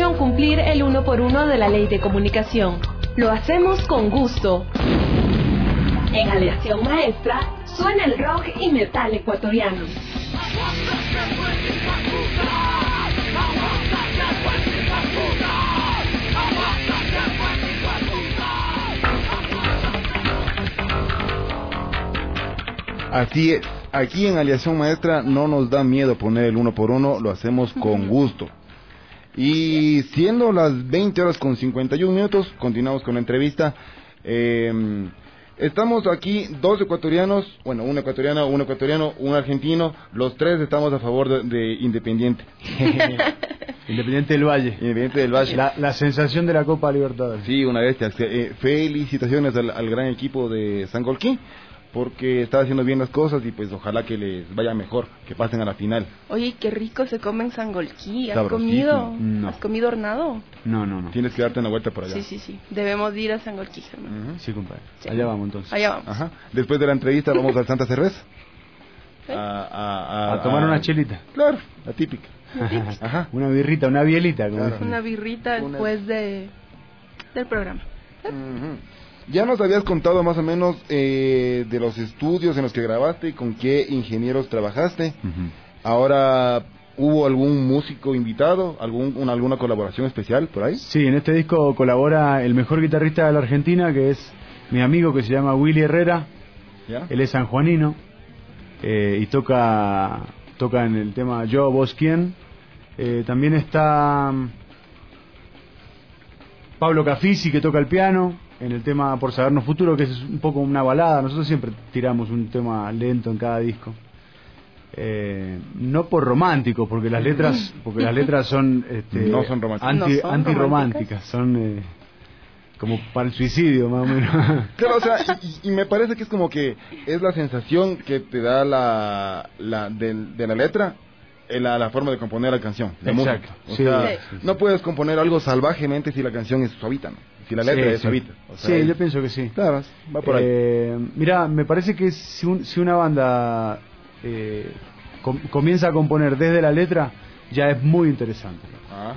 misión cumplir el uno por uno de la ley de comunicación. Lo hacemos con gusto. En Aleación Maestra suena el rock y metal ecuatoriano. Así es, aquí en Aleación Maestra no nos da miedo poner el uno por uno, lo hacemos con gusto. Y siendo las veinte horas con cincuenta y un minutos, continuamos con la entrevista. Eh, estamos aquí dos ecuatorianos, bueno, una ecuatoriana, un ecuatoriano, un argentino, los tres estamos a favor de, de Independiente. Independiente del Valle. Independiente del Valle. La, la sensación de la Copa Libertadores. Sí, una bestia. Eh, felicitaciones al, al gran equipo de Sangolquí, porque está haciendo bien las cosas y pues ojalá que les vaya mejor, que pasen a la final. Oye, qué rico se come en Sangolquí. ¿Has Sabrosísimo. comido? No. ¿Has comido hornado? No, no, no. Tienes que darte una vuelta por allá. Sí, sí, sí. Debemos ir a Sangolquí, hermano. Uh-huh. Sí, compadre. Sí. Allá vamos entonces. Allá vamos. Ajá. Después de la entrevista vamos al Santa Cerveza. ¿Sí? A, a, a, A tomar a- una chelita. Claro, la típica. Ajá. Una birrita, una bielita. Como Claro. dicen. Una birrita Una- después de del programa. Ujú. Ya nos habías contado más o menos eh, de los estudios en los que grabaste y con qué ingenieros trabajaste. Ujú. Ahora, ¿hubo algún músico invitado? ¿Algún, una, ¿Alguna colaboración especial por ahí? Sí, en este disco colabora el mejor guitarrista de la Argentina, que es mi amigo que se llama Willy Herrera. ¿Ya? Él es sanjuanino eh, y toca toca en el tema Yo, Vos, ¿Quién? Eh, también está mm, Pablo Cafisi, que toca el piano en el tema Por Sabernos Futuro, que es un poco una balada. Nosotros siempre tiramos un tema lento en cada disco. Eh, no por romántico, porque las letras porque las letras son, este, No son románticas. anti, ¿No son antirrománticas, son eh, como para el suicidio, más o menos. Claro, o sea, y, y me parece que es como que es la sensación que te da la, la de, de la letra, eh, la, la forma de componer la canción, la Exacto. música. O Sí, sea, sí, sí. no puedes componer algo salvajemente si la canción es suavita, ¿no? Si la letra Sí, es sí. suavita. O sea, Sí, es- yo pienso que sí. Claro, va por ahí. Eh, mira, me parece que si, un- si una banda eh, com- comienza a componer desde la letra, ya es muy interesante. Ah,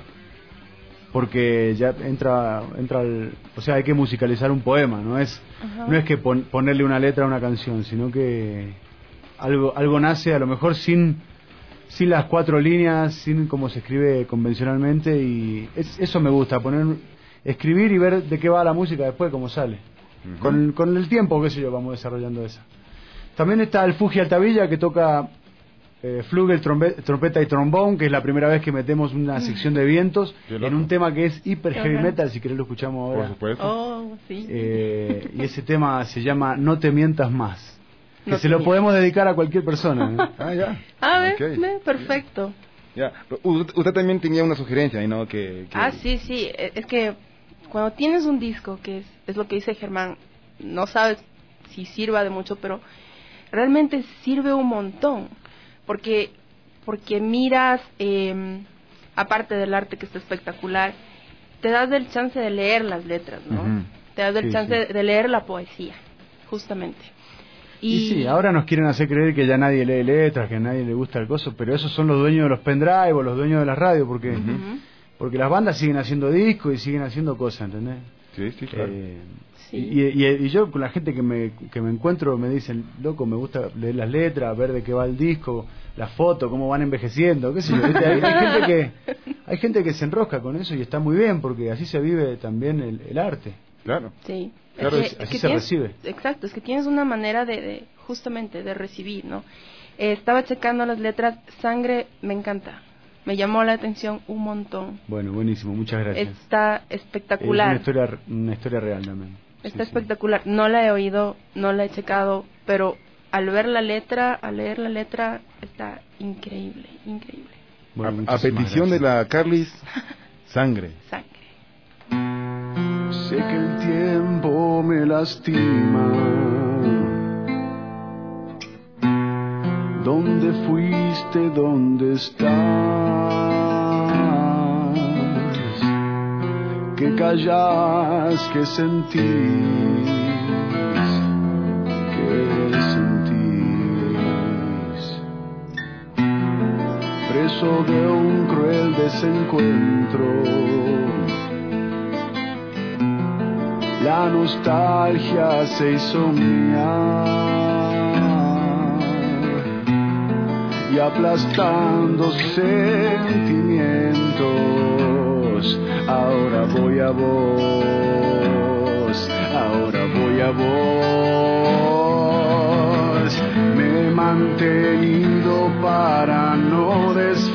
Porque ya entra, entra el, o sea, hay que musicalizar un poema, no es, Ajá. no es que pon- ponerle una letra a una canción, sino que algo, algo nace a lo mejor sin, sin las cuatro líneas, sin como se escribe convencionalmente, y es- eso me gusta, poner, escribir y ver de qué va la música después, cómo sale. ujú. Con, con el tiempo, qué sé yo, vamos desarrollando esa. También está el Fuji Altavilla, que toca eh, flugel, trombe- trompeta y trombón, que es la primera vez que metemos una sección de vientos Qué loco. en un tema que es hiper heavy Ajá. metal, si querés lo escuchamos Por ahora. supuesto. Oh, sí. Eh, y ese tema se llama No te mientas más, que No se te lo mientas. podemos dedicar a cualquier persona, ¿no? Ah, ya. A ver, Ok. ve, perfecto. Ya. Pero Usted, usted también tenía una sugerencia, ¿no? Que, que- Ah, sí, sí. e- Es que cuando tienes un disco, que es, es lo que dice Germán, no sabes si sirva de mucho, pero realmente sirve un montón. Porque, porque miras, eh, aparte del arte que está espectacular, te das el chance de leer las letras, ¿no? Ujú. Te das el Sí, chance sí. de leer la poesía, justamente. Y, sí, ahora nos quieren hacer creer que ya nadie lee letras, que a nadie le gusta el coso, pero esos son los dueños de los pendrive o los dueños de la radio, porque Ujú. porque las bandas siguen haciendo discos y siguen haciendo cosas, ¿entendés? Sí, sí, claro. Eh, Sí. y, y, y yo con la gente que me, que me encuentro me dicen, loco, me gusta leer las letras, ver de qué va el disco, las fotos, cómo van envejeciendo, qué sé yo. ¿viste? Hay, hay gente que hay gente que se enrosca con eso y está muy bien, porque así se vive también el, el arte. Claro. Sí. Claro, Es es- que- así es que se tienes- recibe. Exacto, es que tienes una manera de, de justamente, de recibir, ¿no? Eh, estaba checando las letras, Sangre me encanta, me llamó la atención un montón. Bueno, buenísimo, muchas gracias. Está Es espectacular. una historia, una historia real también. Está Sí, sí. espectacular. No la he oído, no la he checado, pero al ver la letra, al leer la letra, está increíble, increíble. Bueno, a, a muchísimas petición de gracias. la Carlis, Sangre. Sangre. Sé que el tiempo me lastima. ¿Dónde fuiste? ¿Dónde estás? ¿Qué callas? ¿Qué sentís? ¿Qué sentís? Preso de un cruel desencuentro. La nostalgia se hizo mía y aplastando sentimientos, ahora voy a vos, ahora voy a vos. Me he mantenido para no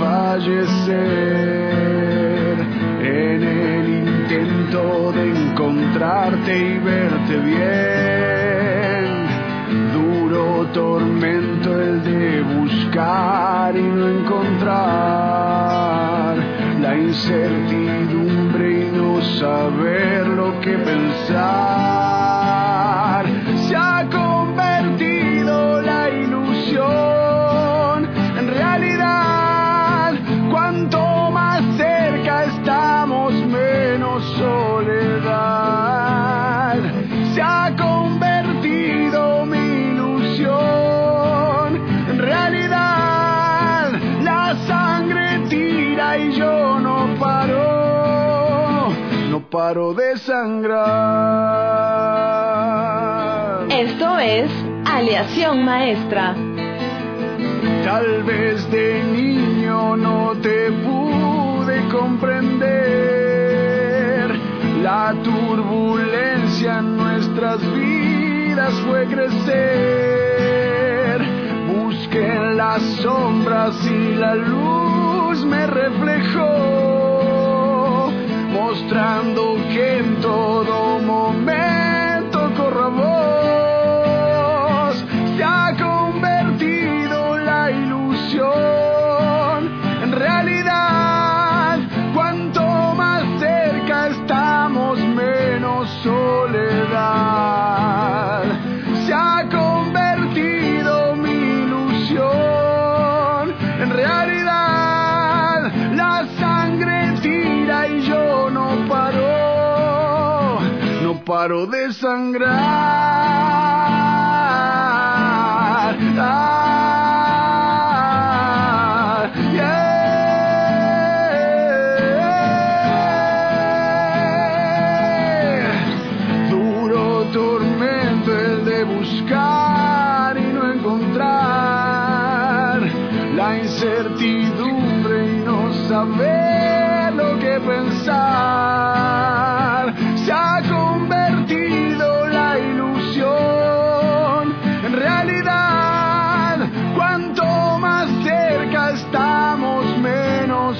desfallecer en el intento de encontrarte y verte bien. Duro tormento el de buscar y no encontrar, la incertidumbre y no saber lo que pensar. Se ha convertido la ilusión en realidad. Cuanto más cerca estamos, menos soledad. Se ha convertido mi ilusión en realidad. La sangre tira y yo no paro, no paro de sangrar. Esto es Aleación Maestra. Tal vez de niño no te pude comprender. La turbulencia en nuestras vidas fue crecer. Busqué en las sombras y la luz me reflejó, mostrando que en todo momento corro a vos. Se ha convertido la ilusión en realidad. Cuanto más cerca estamos, menos soledad. Se ha convertido mi ilusión en realidad. La sangre tira y yo no paro, no paro de sangrar. Ah, yeah. Duro tormento el de buscar y no encontrar, la incertidumbre y no saber lo que pensar. Se ha convertido la ilusión en realidad. Cuanto más cerca estamos, menos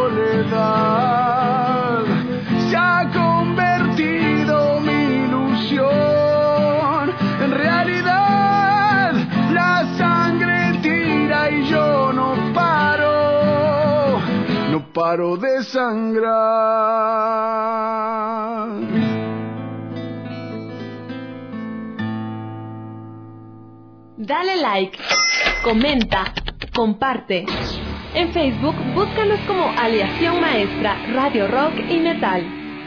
soledad. Se ha convertido mi ilusión en realidad. La sangre tira y yo no paro, no paro de sangrar. Dale like, comenta, comparte. En Facebook, búscanos como Aleación Maestra, Radio Rock y Metal.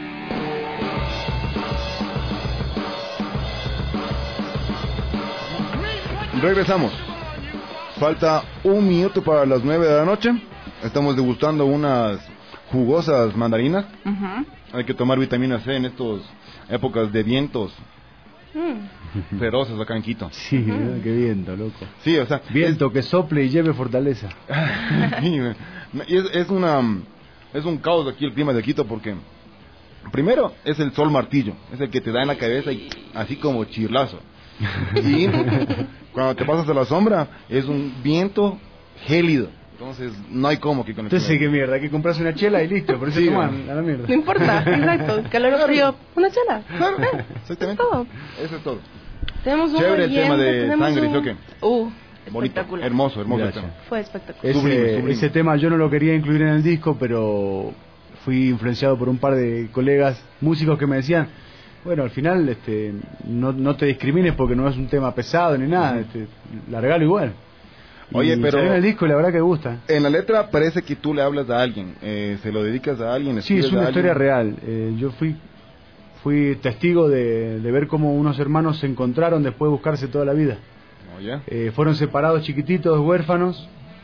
Regresamos. Falta un minuto para las nueve de la noche. Estamos degustando unas jugosas mandarinas. Uh-huh. Hay que tomar vitamina C en estas épocas de vientos Mm. feroces acá en Quito. Sí, uh-huh. Qué viento, loco. Sí, o sea, viento es... que sople y lleve fortaleza. Sí, es, es una es un caos aquí el clima de Quito porque primero es el sol martillo, es el que te da en la cabeza y así como chirlazo. Y cuando te pasas a la sombra es un viento gélido. Entonces no hay como que con el Entonces qué mierda, hay que comprarse una chela y listo, por eso sí, toman a la mierda. No importa, exacto, calor o frío, una chela. Claro, exactamente. Todo. Eso es todo. Tenemos un chévere oyente, el tema de sangre, ¿sí o qué? Uh, bonito, hermoso, hermoso el tema. Fue espectacular. Ese, sublime, sublime. ese tema yo no lo quería incluir en el disco, pero fui influenciado por un par de colegas músicos que me decían, bueno, al final este, no, no te discrimines porque no es un tema pesado ni nada, este, largalo igual. Oye, y pero salió en el disco y la verdad que gusta. En la letra parece que tú le hablas a alguien, eh, se lo dedicas a alguien. Sí, es una historia real. Eh, yo fui fui testigo de, de ver cómo unos hermanos se encontraron después de buscarse toda la vida. Oh, yeah. eh, fueron separados chiquititos, huérfanos,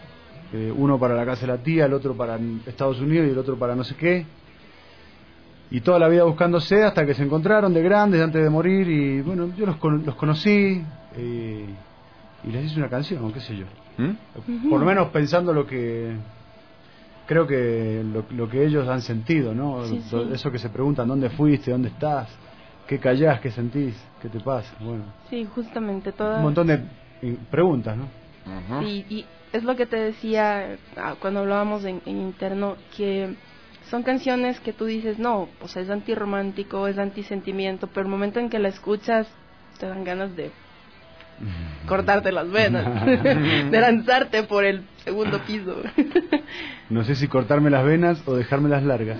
eh, uno para la casa de la tía, el otro para Estados Unidos y el otro para no sé qué. Y toda la vida buscándose hasta que se encontraron de grandes antes de morir. Y bueno, yo los, con, los conocí eh, y les hice una canción, qué sé yo. ¿Mm? Por lo menos pensando lo que... Creo que lo, lo que ellos han sentido, ¿no? Sí, sí. Eso que se preguntan, ¿dónde fuiste? ¿Dónde estás? ¿Qué callás? ¿Qué sentís? ¿Qué te pasa? Bueno. Sí, justamente todas... Un montón de preguntas, ¿no? Uh-huh. Sí, y es lo que te decía cuando hablábamos en, en interno, que son canciones que tú dices, no, pues es antirromántico, es antisentimiento, pero el momento en que la escuchas te dan ganas de cortarte las venas, de lanzarte por el segundo piso. No sé si cortarme las venas o dejarme las largas.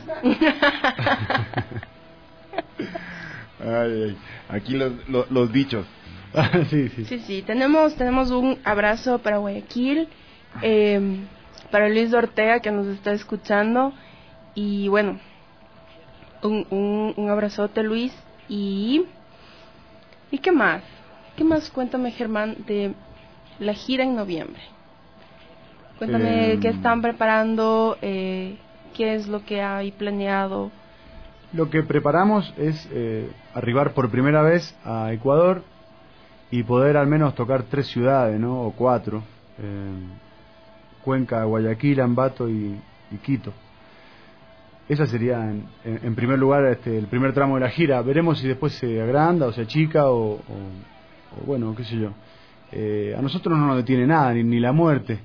Ay, ay. Aquí los, los, los dichos. sí, sí. Sí, sí. Tenemos, tenemos un abrazo para Guayaquil, eh, para Luis Ortega que nos está escuchando. Y bueno, un, un, un abrazote, Luis. Y, ¿y qué más? ¿Qué más? Cuéntame, Germán, de la gira en noviembre. Cuéntame eh, qué están preparando, eh, qué es lo que hay planeado. Lo que preparamos es eh, arribar por primera vez a Ecuador y poder al menos tocar tres ciudades, ¿no? O cuatro. Eh, Cuenca, Guayaquil, Ambato y, y Quito. Esa sería, en, en, en primer lugar, este, el primer tramo de la gira. Veremos si después se agranda o se achica o... o o bueno, qué sé yo, eh, a nosotros no nos detiene nada, ni, ni la muerte,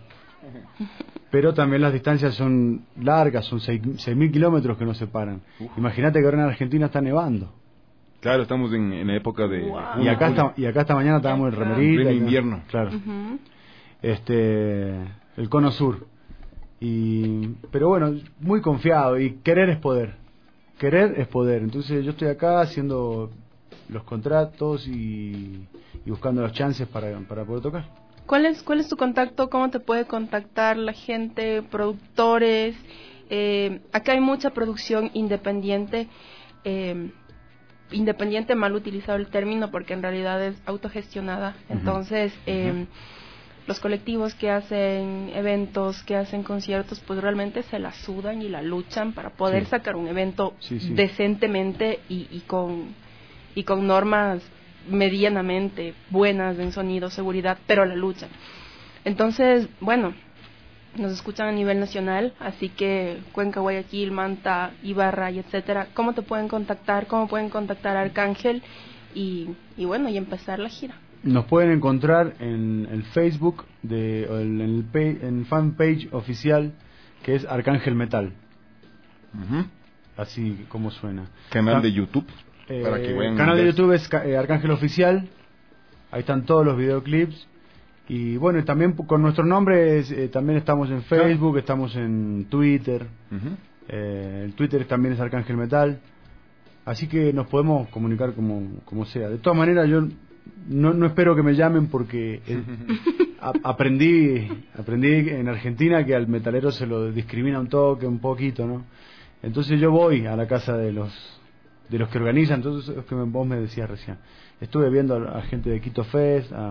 pero también las distancias son largas, son seis mil kilómetros que nos separan. Imagínate que ahora en Argentina está nevando. Claro, estamos en, en época de... Wow. Y acá esta, y acá esta mañana estábamos en remerita. En invierno. Claro. Uh-huh. Este, el cono sur. Y, pero bueno, muy confiado, y querer es poder. Querer es poder. Entonces yo estoy acá haciendo los contratos y, y buscando los chances para, para poder tocar. ¿Cuál es, ¿Cuál es tu contacto? ¿Cómo te puede contactar la gente, productores? Eh, acá hay mucha producción independiente, eh, independiente, mal utilizado el término, porque en realidad es autogestionada. Uh-huh. Entonces, eh, uh-huh. los colectivos que hacen eventos, que hacen conciertos, pues realmente se la sudan y la luchan para poder sí. sacar un evento sí, sí. decentemente y, y con... y con normas medianamente buenas en sonido, seguridad, pero la lucha. Entonces, bueno, nos escuchan a nivel nacional, así que Cuenca, Guayaquil, Manta, Ibarra y etcétera. ¿Cómo te pueden contactar? ¿Cómo pueden contactar a Arcángel? Y, y bueno, y empezar la gira. Nos pueden encontrar en el Facebook, de, en el page, en fanpage oficial, que es Arcángel Metal. Uh-huh. Así como suena. Canal de YouTube. Eh, Para que el canal de YouTube es eh, Arcángel Oficial. Ahí están todos los videoclips. Y bueno, y también con nuestros nombres eh, también estamos en Facebook, claro. estamos en Twitter. Uh-huh. eh, el Twitter también es Arcángel Metal. Así que nos podemos comunicar como, como sea. De todas maneras, yo no, no espero que me llamen porque eh, a, aprendí aprendí en Argentina que al metalero se lo discrimina un toque, un poquito, ¿no? Entonces yo voy a la casa de los de los que organizan, entonces es que vos me decías recién. Estuve viendo a, a gente de Quito Fest, a,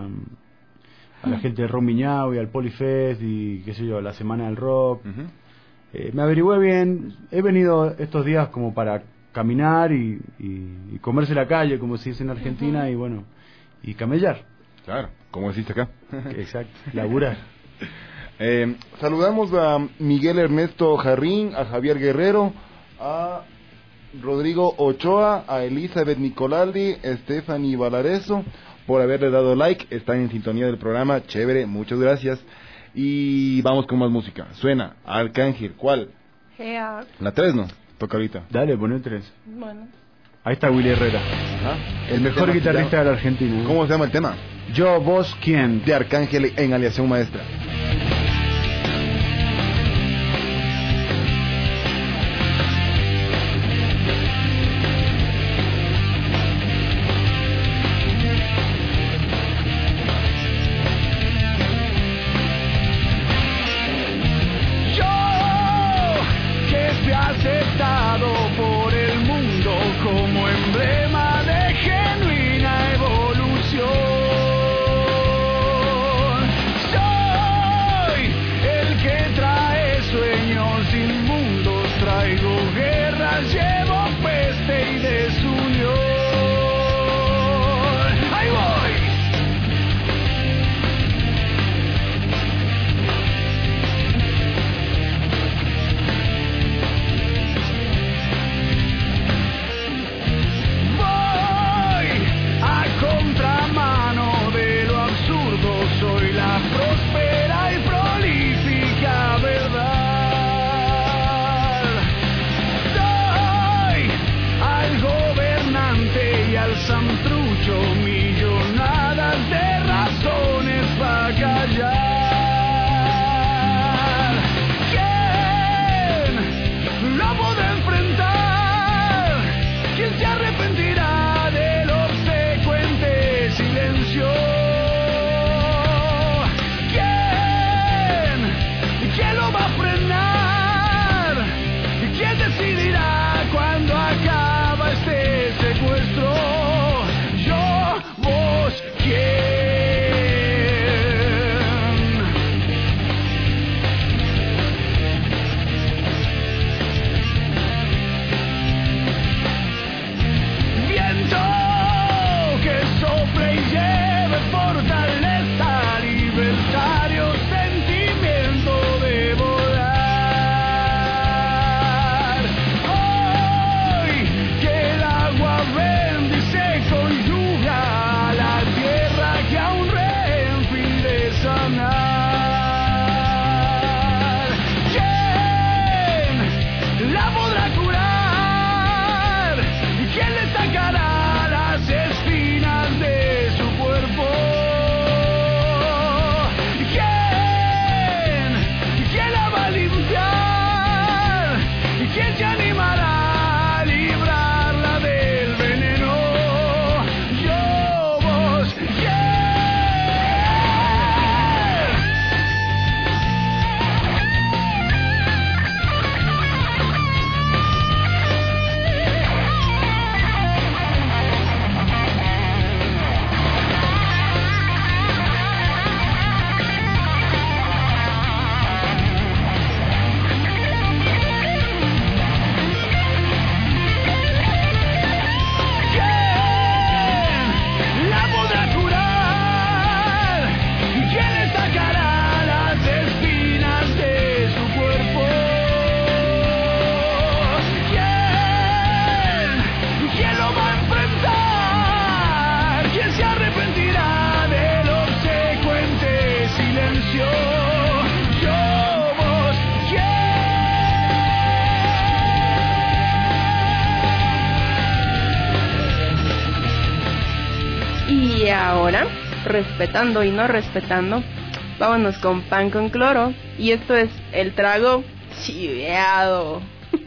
a la gente de Rock Miñao y al Polifest y qué sé yo, la Semana del Rock. Uh-huh. Eh, me averigüé bien, he venido estos días como para caminar y, y, y comerse la calle, como se dice en Argentina, uh-huh. y bueno, y camellar. Claro, como deciste acá. Exacto, laburar. eh, saludamos a Miguel Ernesto Jarrín, a Javier Guerrero, a Rodrigo Ochoa, a Elizabeth Nicolaldi, Stephanie Valareso, por haberle dado like. Están en sintonía del programa, chévere, muchas gracias. Y vamos con más música. Suena Arcángel, ¿cuál? Yeah. La tres, ¿no? Toca ahorita. Dale, poné tres. Bueno. Ahí está Willy Herrera. ¿Ah? El mejor guitarrista de la Argentina. ¿Cómo se llama el tema? Yo, vos, quién. De Arcángel en Aleación Maestra. Aceptado por el mundo como emblema de genuina evolución. Yo Y ahora, respetando y no respetando, vámonos con Pan con Cloro. Y esto es el trago chiveado.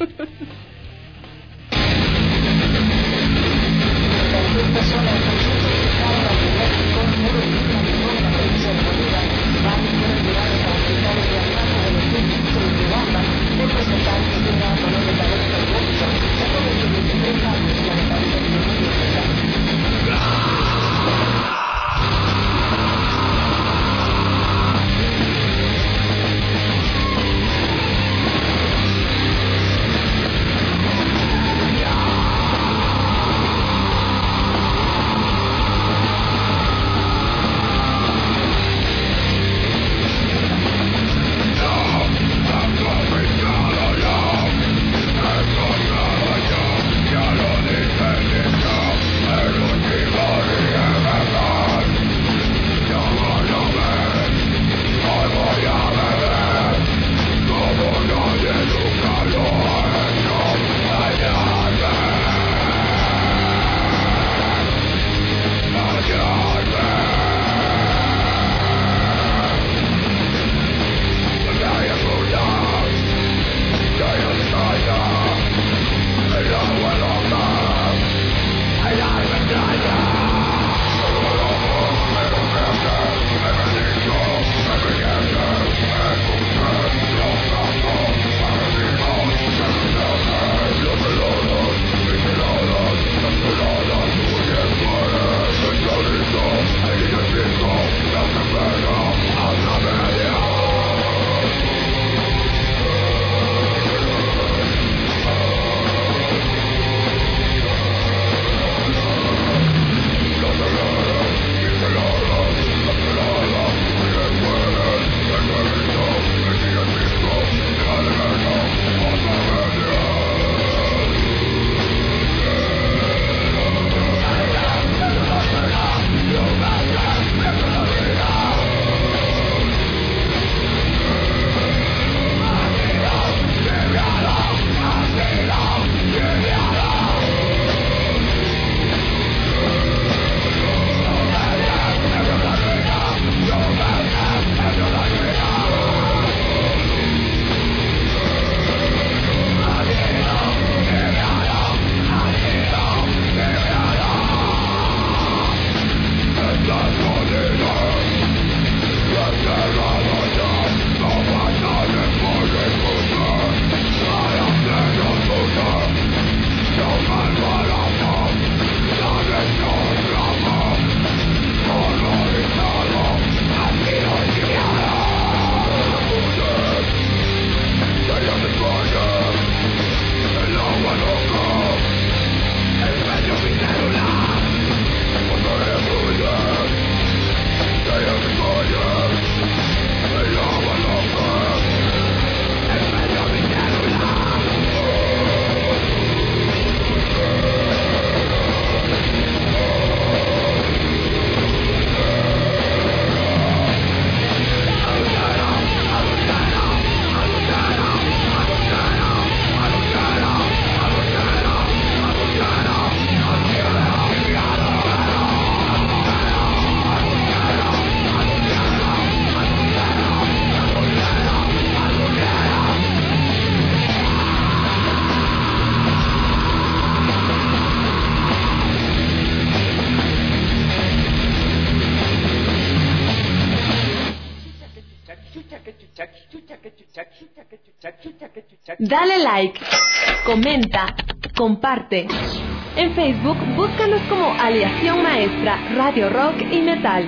Dale like, comenta, comparte. En Facebook, búscanos como Aleación Maestra, Radio Rock y Metal.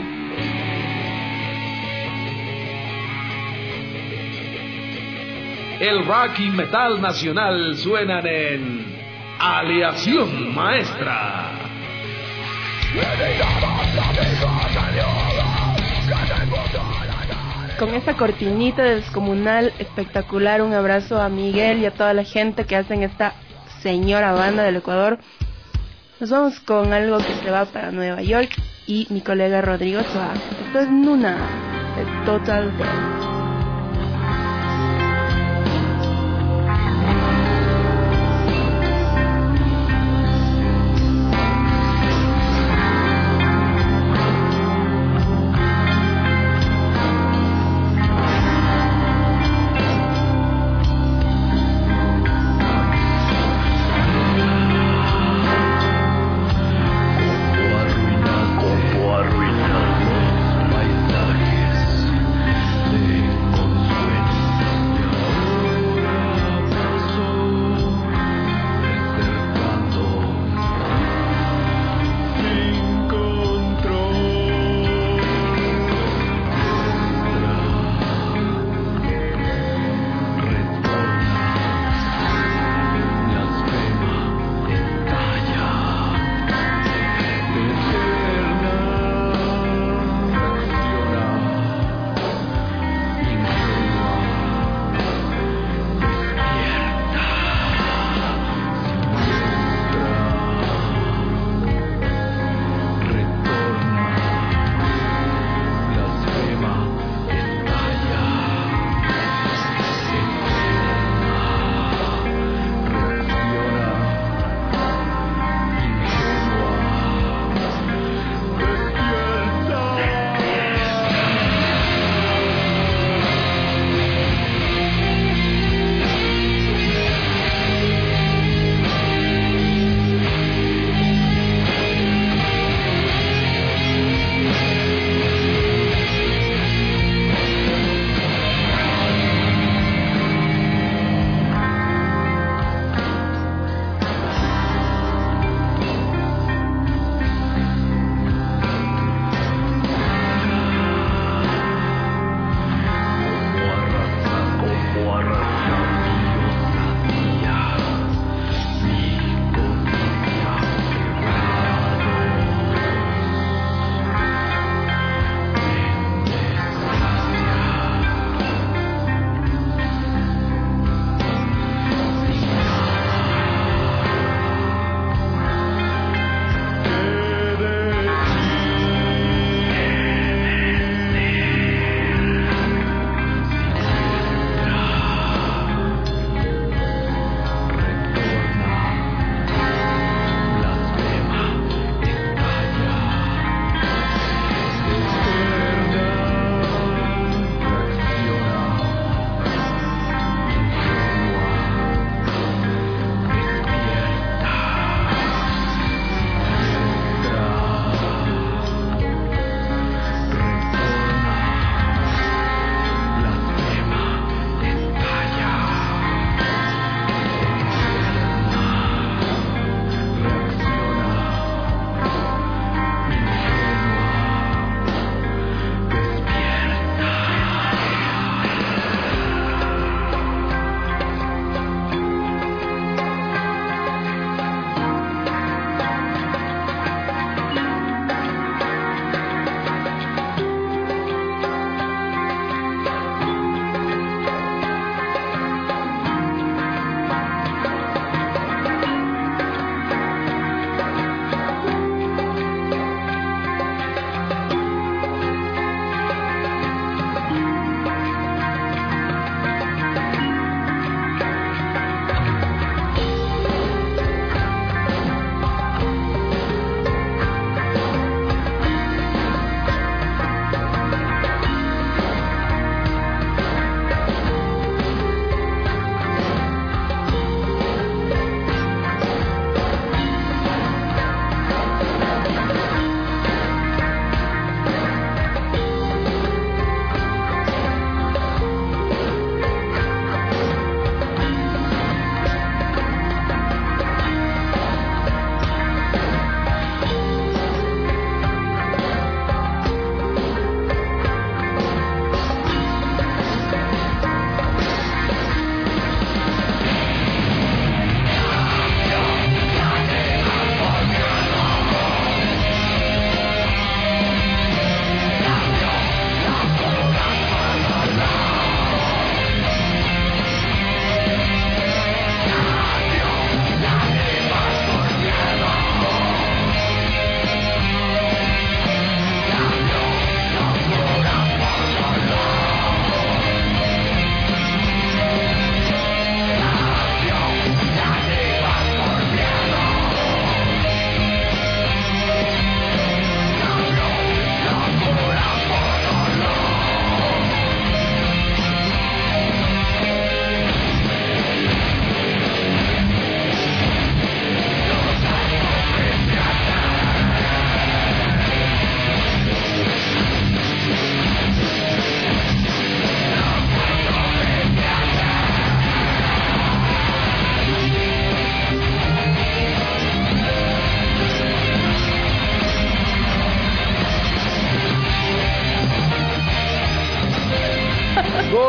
El rock y metal nacional suenan en Aleación Maestra. Con esta cortinita de Descomunal espectacular, un abrazo a Miguel y a toda la gente que hacen esta señora banda del Ecuador. Nos vamos con algo que se va para Nueva York y mi colega Rodrigo Soa. Esto es Nuna, de Total Death.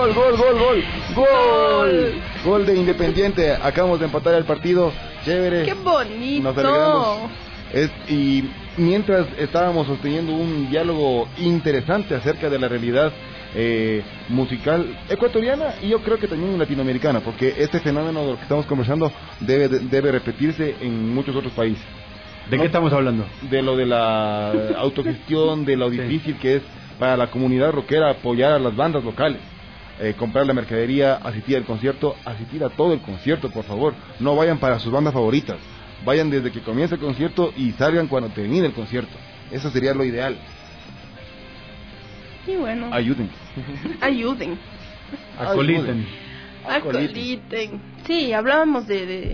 gol, gol, gol, gol, gol, gol de Independiente. Acabamos de empatar el partido, chévere. ¡Qué bonito! Nos alegramos. Es, y mientras estábamos sosteniendo un diálogo interesante acerca de la realidad eh, musical ecuatoriana y yo creo que también latinoamericana, porque este fenómeno de lo que estamos conversando debe, debe repetirse en muchos otros países. ¿De ¿No? qué estamos hablando? De lo de la autogestión, de lo difícil que es para la comunidad rockera apoyar a las bandas locales. Eh, comprar la mercadería, asistir al concierto, asistir a todo el concierto, por favor. No vayan para sus bandas favoritas. Vayan desde que comience el concierto y salgan cuando termine el concierto. Eso sería lo ideal. Y bueno. Ayuden. Ayuden. Acoliten. Acoliten. Sí, hablábamos de, de,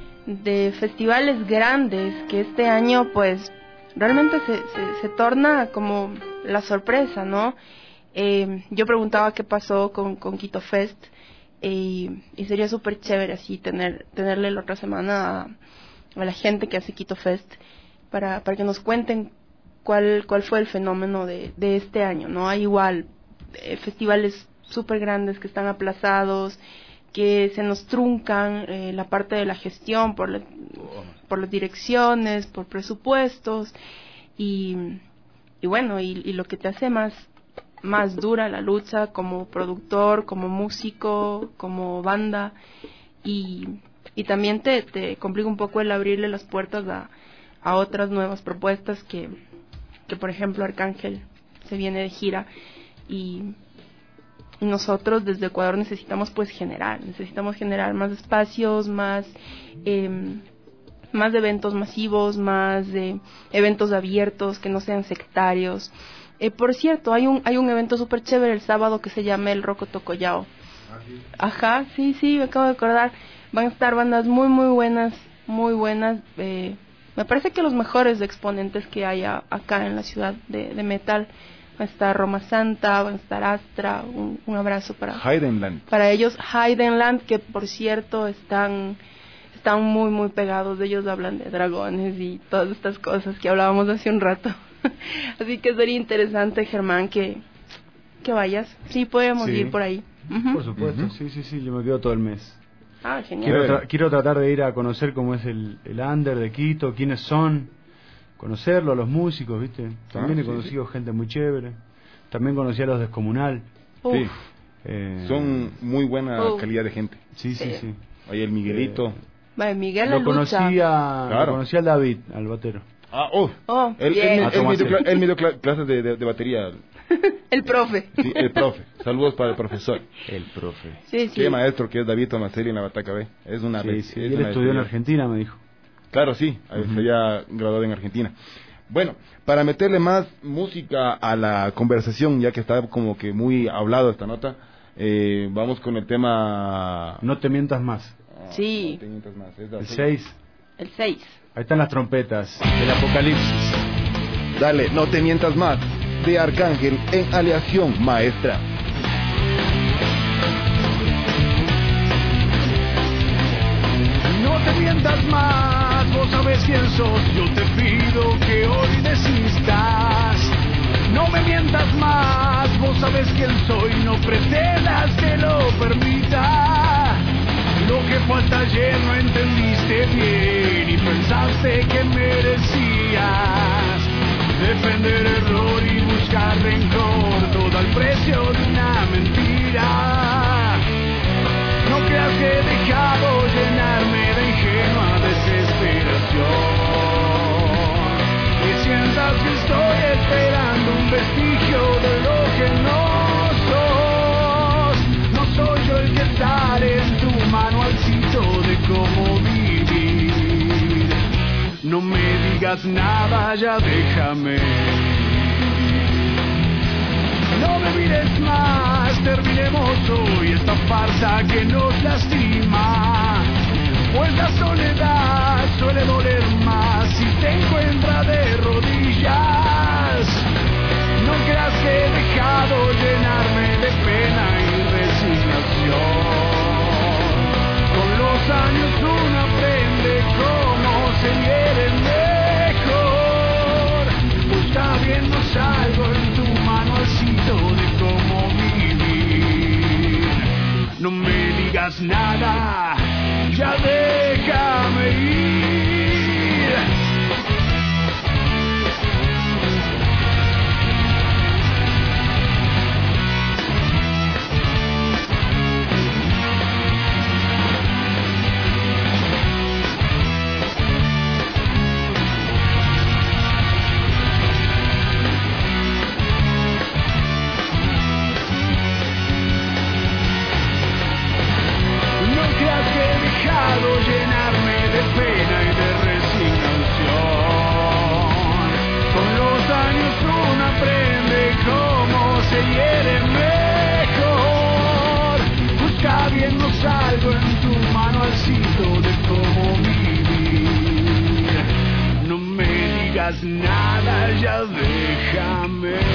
de festivales grandes que este año pues realmente se, se, se torna como la sorpresa, ¿no? Eh, yo preguntaba qué pasó con, con Quito Fest eh, y sería súper chévere así tener tenerle la otra semana a, a la gente que hace Quito Fest para, para que nos cuenten cuál cuál fue el fenómeno de, de este año, ¿no? Hay igual eh, festivales súper grandes que están aplazados, que se nos truncan eh, la parte de la gestión por, la, por las direcciones, por presupuestos y, y bueno, y, y lo que te hace más más dura la lucha como productor, como músico, como banda y, y también te, te complica un poco el abrirle las puertas a, a otras nuevas propuestas que, que por ejemplo Arcángel se viene de gira y, y nosotros desde Ecuador necesitamos pues generar, necesitamos generar más espacios, más eh, más eventos masivos, más de eventos abiertos que no sean sectarios. Eh, por cierto, hay un hay un evento súper chévere el sábado que se llama el Roco Tocoyao. ¿Ah, sí? Ajá, sí, sí, me acabo de acordar. Van a estar bandas muy, muy buenas, muy buenas. Eh, me parece que los mejores exponentes que hay a, acá en la ciudad de, de metal. Va a estar Roma Santa, va a estar Astra. Un, un abrazo para, Heidenland. para ellos. Heidenland, que por cierto están... están muy, muy pegados. Ellos hablan de dragones y todas estas cosas que hablábamos hace un rato. Así que sería interesante, Germán, que, que vayas. Sí, podemos sí. ir por ahí. Uh-huh. Por supuesto, uh-huh. sí, sí, sí, yo me quedo todo el mes. Ah, genial. Quiero, tra- quiero tratar de ir a conocer cómo es el, el under de Quito, quiénes son, conocerlo, los músicos, ¿viste? También ah, he sí, conocido sí. gente muy chévere. También conocí a los Descomunal. Uf. Sí. Eh, son muy buena Uf. calidad de gente. Sí, sí, sí. sí. Ahí el Miguelito. Eh, Vale, Miguel lo conocía, claro. Lo conocía al David, al batero. Ah, oh, oh él, bien. él, él, me dio, cl- él me dio cl- clases de, de, de batería. El profe. Sí, el profe. Saludos para el profesor. El profe. Sí, sí. Qué maestro que es David Tomaselli en la Bataca B. Es una sí, sí. Es él una estudió en Argentina, me dijo. Claro, sí. Uh-huh. Se había graduado en Argentina. Bueno, para meterle más música a la conversación, ya que está como que muy hablado esta nota, eh, vamos con el tema... No te mientas más. Sí. No te mientas más. Es el seis. El seis. Ahí están las trompetas del apocalipsis. Dale, no te mientas más, de Arcángel en Aleación Maestra. No te mientas más, vos sabes quién sos, yo te pido que hoy desistas. No me mientas más, vos sabes quién soy, no pretendas que lo permita. Lo que fue hasta ayer no entendiste bien y pensaste que merecías defender error y buscar rencor, todo al precio de una mentira. No creas que he dejado llenarme de ingenua desesperación, y sientas que estoy esperando un vestigio de lo que no sos. No soy yo el que sale en tu manualcito de cómo vivir. No me digas nada, ya déjame. No me mires más, terminemos hoy esta farsa que nos lastima. Pues la soledad suele doler más si te encuentra de rodillas. No creas que he dejado llenarme de pena y resignación. Con los años uno aprende cómo se viene mejor. Busca viendo algo en tu manualcito de cómo vivir. digas nada, ya déjame ir. Llenarme de pena y de resignación. Con los años uno aprende cómo se hiere mejor. Busca viendo algo en tu manualcito de cómo vivir. No me digas nada, ya déjame ir.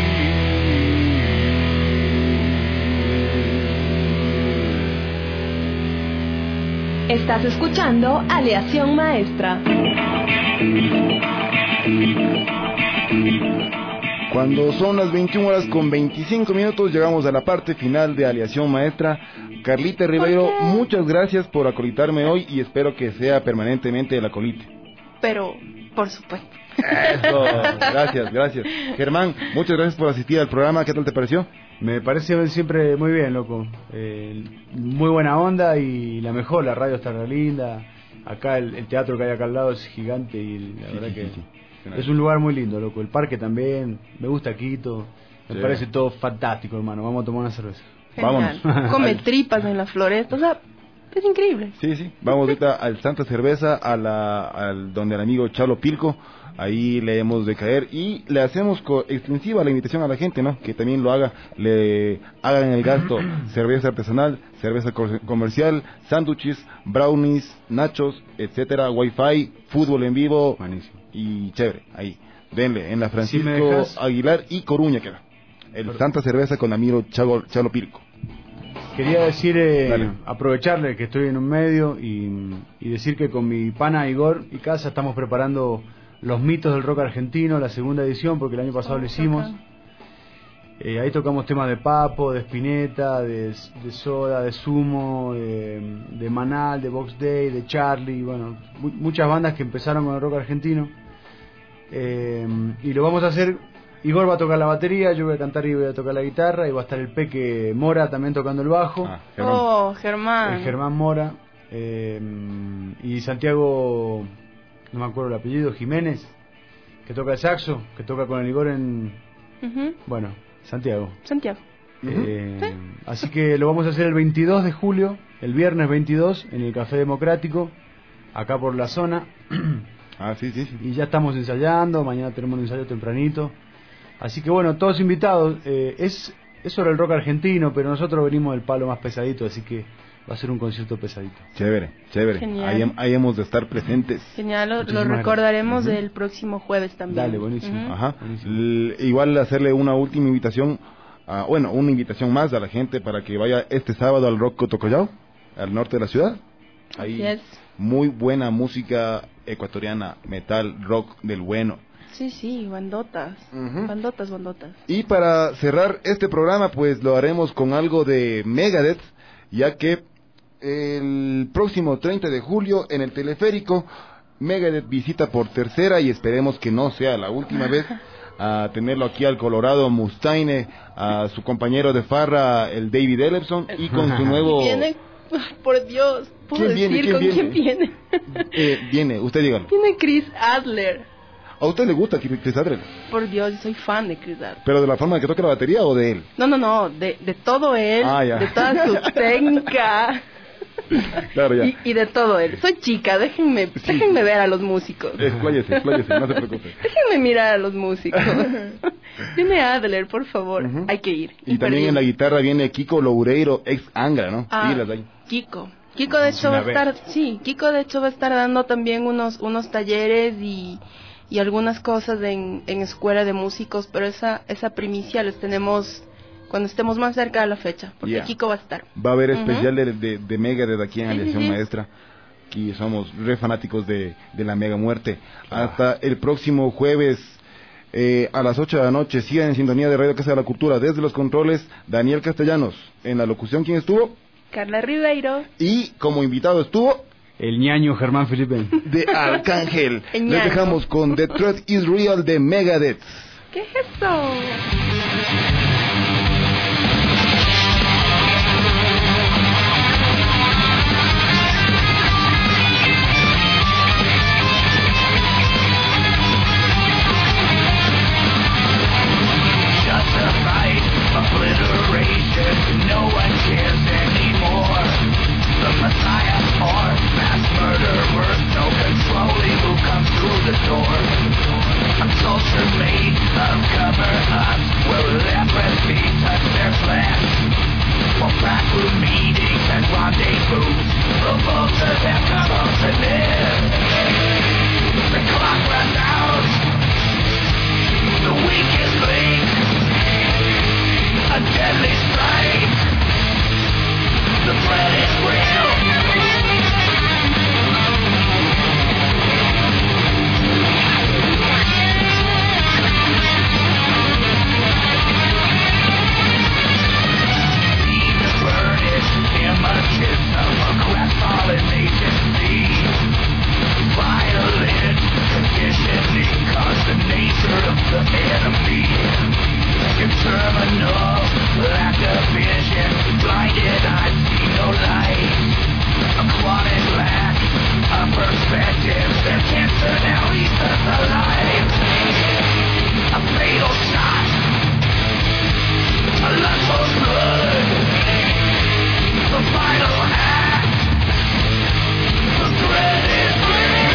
Estás escuchando Aleación Maestra. Cuando son las veintiuna horas con veinticinco minutos, llegamos a la parte final de Aleación Maestra. Carlita Ribeiro, muchas gracias por acolitarme hoy y espero que sea permanentemente el acolite. Pero, por supuesto. Eso, gracias, gracias. Germán, muchas gracias por asistir al programa. ¿Qué tal te pareció? Me parece siempre muy bien, loco. Eh, muy buena onda y la mejor, la radio está re linda. Acá el, el teatro que hay acá al lado es gigante y la sí, verdad sí, que sí, sí. es un lugar muy lindo, loco. El parque también, me gusta Quito. Me sí. parece todo fantástico, hermano. Vamos a tomar una cerveza. Genial. Vámonos. Come tripas en la floresta, o sea, es increíble. Sí, sí. Vamos ahorita al Santa Cerveza, a la, al donde el amigo Chalo Pilco. Ahí le hemos de caer y le hacemos co- extensiva la invitación a la gente, ¿no? Que también lo haga, le hagan el gasto, cerveza artesanal, cerveza co- comercial, sándwiches, brownies, nachos, etcétera, wifi, fútbol en vivo. Buenísimo. Y chévere, ahí, denle, en la Francisco Si me dejas... Aguilar y Coruña queda. El Perdón. Santa Cerveza con amigo Chalo, Chalo Pilco. Quería decir, eh, aprovecharle que estoy en un medio y, y decir que con mi pana Igor y Casa estamos preparando Los mitos del rock argentino, la segunda edición, porque el año pasado oh, lo hicimos. Eh, ahí tocamos temas de Papo, de Spinetta, de, de Soda, de Sumo, de, de Manal, de Box Day, de Charlie, bueno, mu- muchas bandas que empezaron con el rock argentino. Eh, y lo vamos a hacer, Igor va a tocar la batería, yo voy a cantar y voy a tocar la guitarra, y va a estar el Peque Mora también tocando el bajo. Ah, Germán. Oh, Germán. El Germán Mora. Eh, y Santiago... no me acuerdo el apellido, Jiménez, que toca el saxo, que toca con el Igor en... Uh-huh. Bueno, Santiago. Santiago. Eh, ¿Sí? Así que lo vamos a hacer el veintidós de julio, el viernes veintidós, en el Café Democrático, acá por la zona. Ah, sí, sí, sí. Y ya estamos ensayando, mañana tenemos un ensayo tempranito. Así que bueno, todos invitados. Eh, es, es sobre el rock argentino, pero nosotros venimos del palo más pesadito, así que... va a ser un concierto pesadito. Chévere, chévere. Ahí, ahí hemos de estar presentes. Genial, lo, lo recordaremos uh-huh. el próximo jueves también. Dale, buenísimo. Uh-huh. Ajá. Buenísimo. L- igual hacerle una última invitación, uh, bueno, una invitación más a la gente para que vaya este sábado al Rock Cotocollao, al norte de la ciudad. Ahí yes. muy buena música ecuatoriana, metal, rock del bueno. Sí, sí, bandotas, uh-huh. bandotas, bandotas. Y para cerrar este programa, pues lo haremos con algo de Megadeth, ya que el próximo treinta de julio en el teleférico Megadeth visita por tercera y esperemos que no sea la última vez a tenerlo aquí al Colorado Mustaine, a su compañero de farra el David Ellefson y con su nuevo... ¿Viene? Por Dios, ¿puedo ¿Quién decir viene? con ¿Quién quién viene? eh, viene, usted dígalo. Viene Chris Adler. ¿A usted le gusta Chris Adler? Por Dios, yo soy fan de Chris Adler. ¿Pero de la forma en que toca la batería o de él? No, no, no, de, de todo él, ah, ya. de toda su técnica. Claro, ya. Y, y de todo él. Soy chica, déjenme, sí. déjenme ver a los músicos. Expláyese, expláyese, no se preocupe. Déjenme mirar a los músicos. Viene Adler, por favor, uh-huh. hay que ir. Y también en la guitarra viene Kiko Loureiro, ex Angra, ¿no? Ah, sí, las hay. Kiko. Kiko de hecho va a estar, sí, Kiko de hecho va a estar dando también unos unos talleres y, y algunas cosas en, en escuela de músicos, pero esa esa primicia les tenemos cuando estemos más cerca de la fecha, porque yeah. Kiko va a estar. Va a haber uh-huh. especial de, de, de Megadeth aquí en Aleación sí, sí, sí. Maestra. Aquí somos re fanáticos de, de la mega muerte. Ah. Hasta el próximo jueves eh, a las ocho de la noche. Sigan en sintonía de Radio Casa de la Cultura. Desde los controles, Daniel Castellanos. En la locución, ¿quién estuvo? Carla Ribeiro. Y como invitado estuvo el ñaño Germán Felipe de Arcángel. Les dejamos con The Threat Is Real de Megadeth. ¿Qué es eso? Obliteration, no one cares anymore. The Messiah or mass murderer, no controlling who comes through the door. A culture made of cover-ups, where leprosy touch their flesh. While backroom meetings and rendezvous, revolters have come home to live. The clock runs out, the week is late. A deadly strike. The threat is real. Need to burnish images of a crestfallen agency. Violent conditioning caused the nature of the enemy. Terminal, lack of vision, blinded eyes see no light. A chronic lack of perspective, their cancer now eats us alive. A fatal shot, a lust for blood, the final act, the threat is real.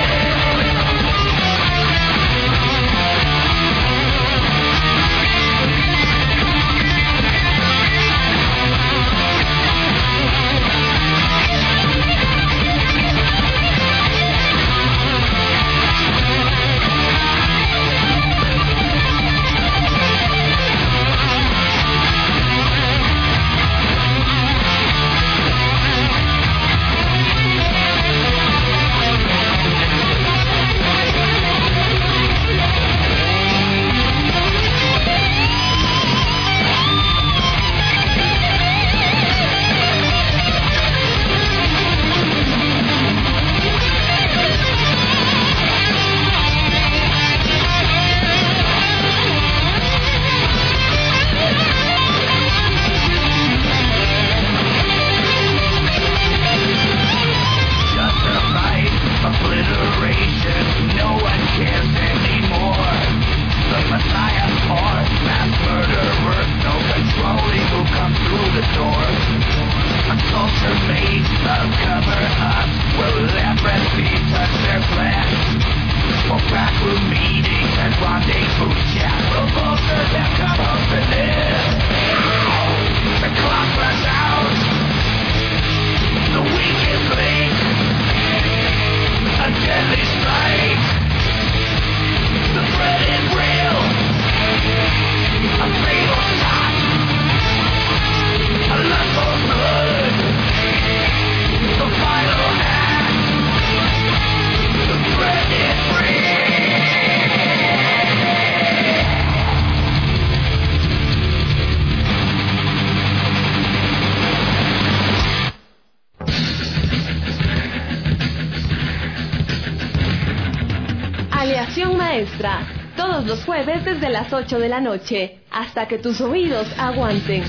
Maestra, todos los jueves desde las ocho de la noche, hasta que tus oídos aguanten.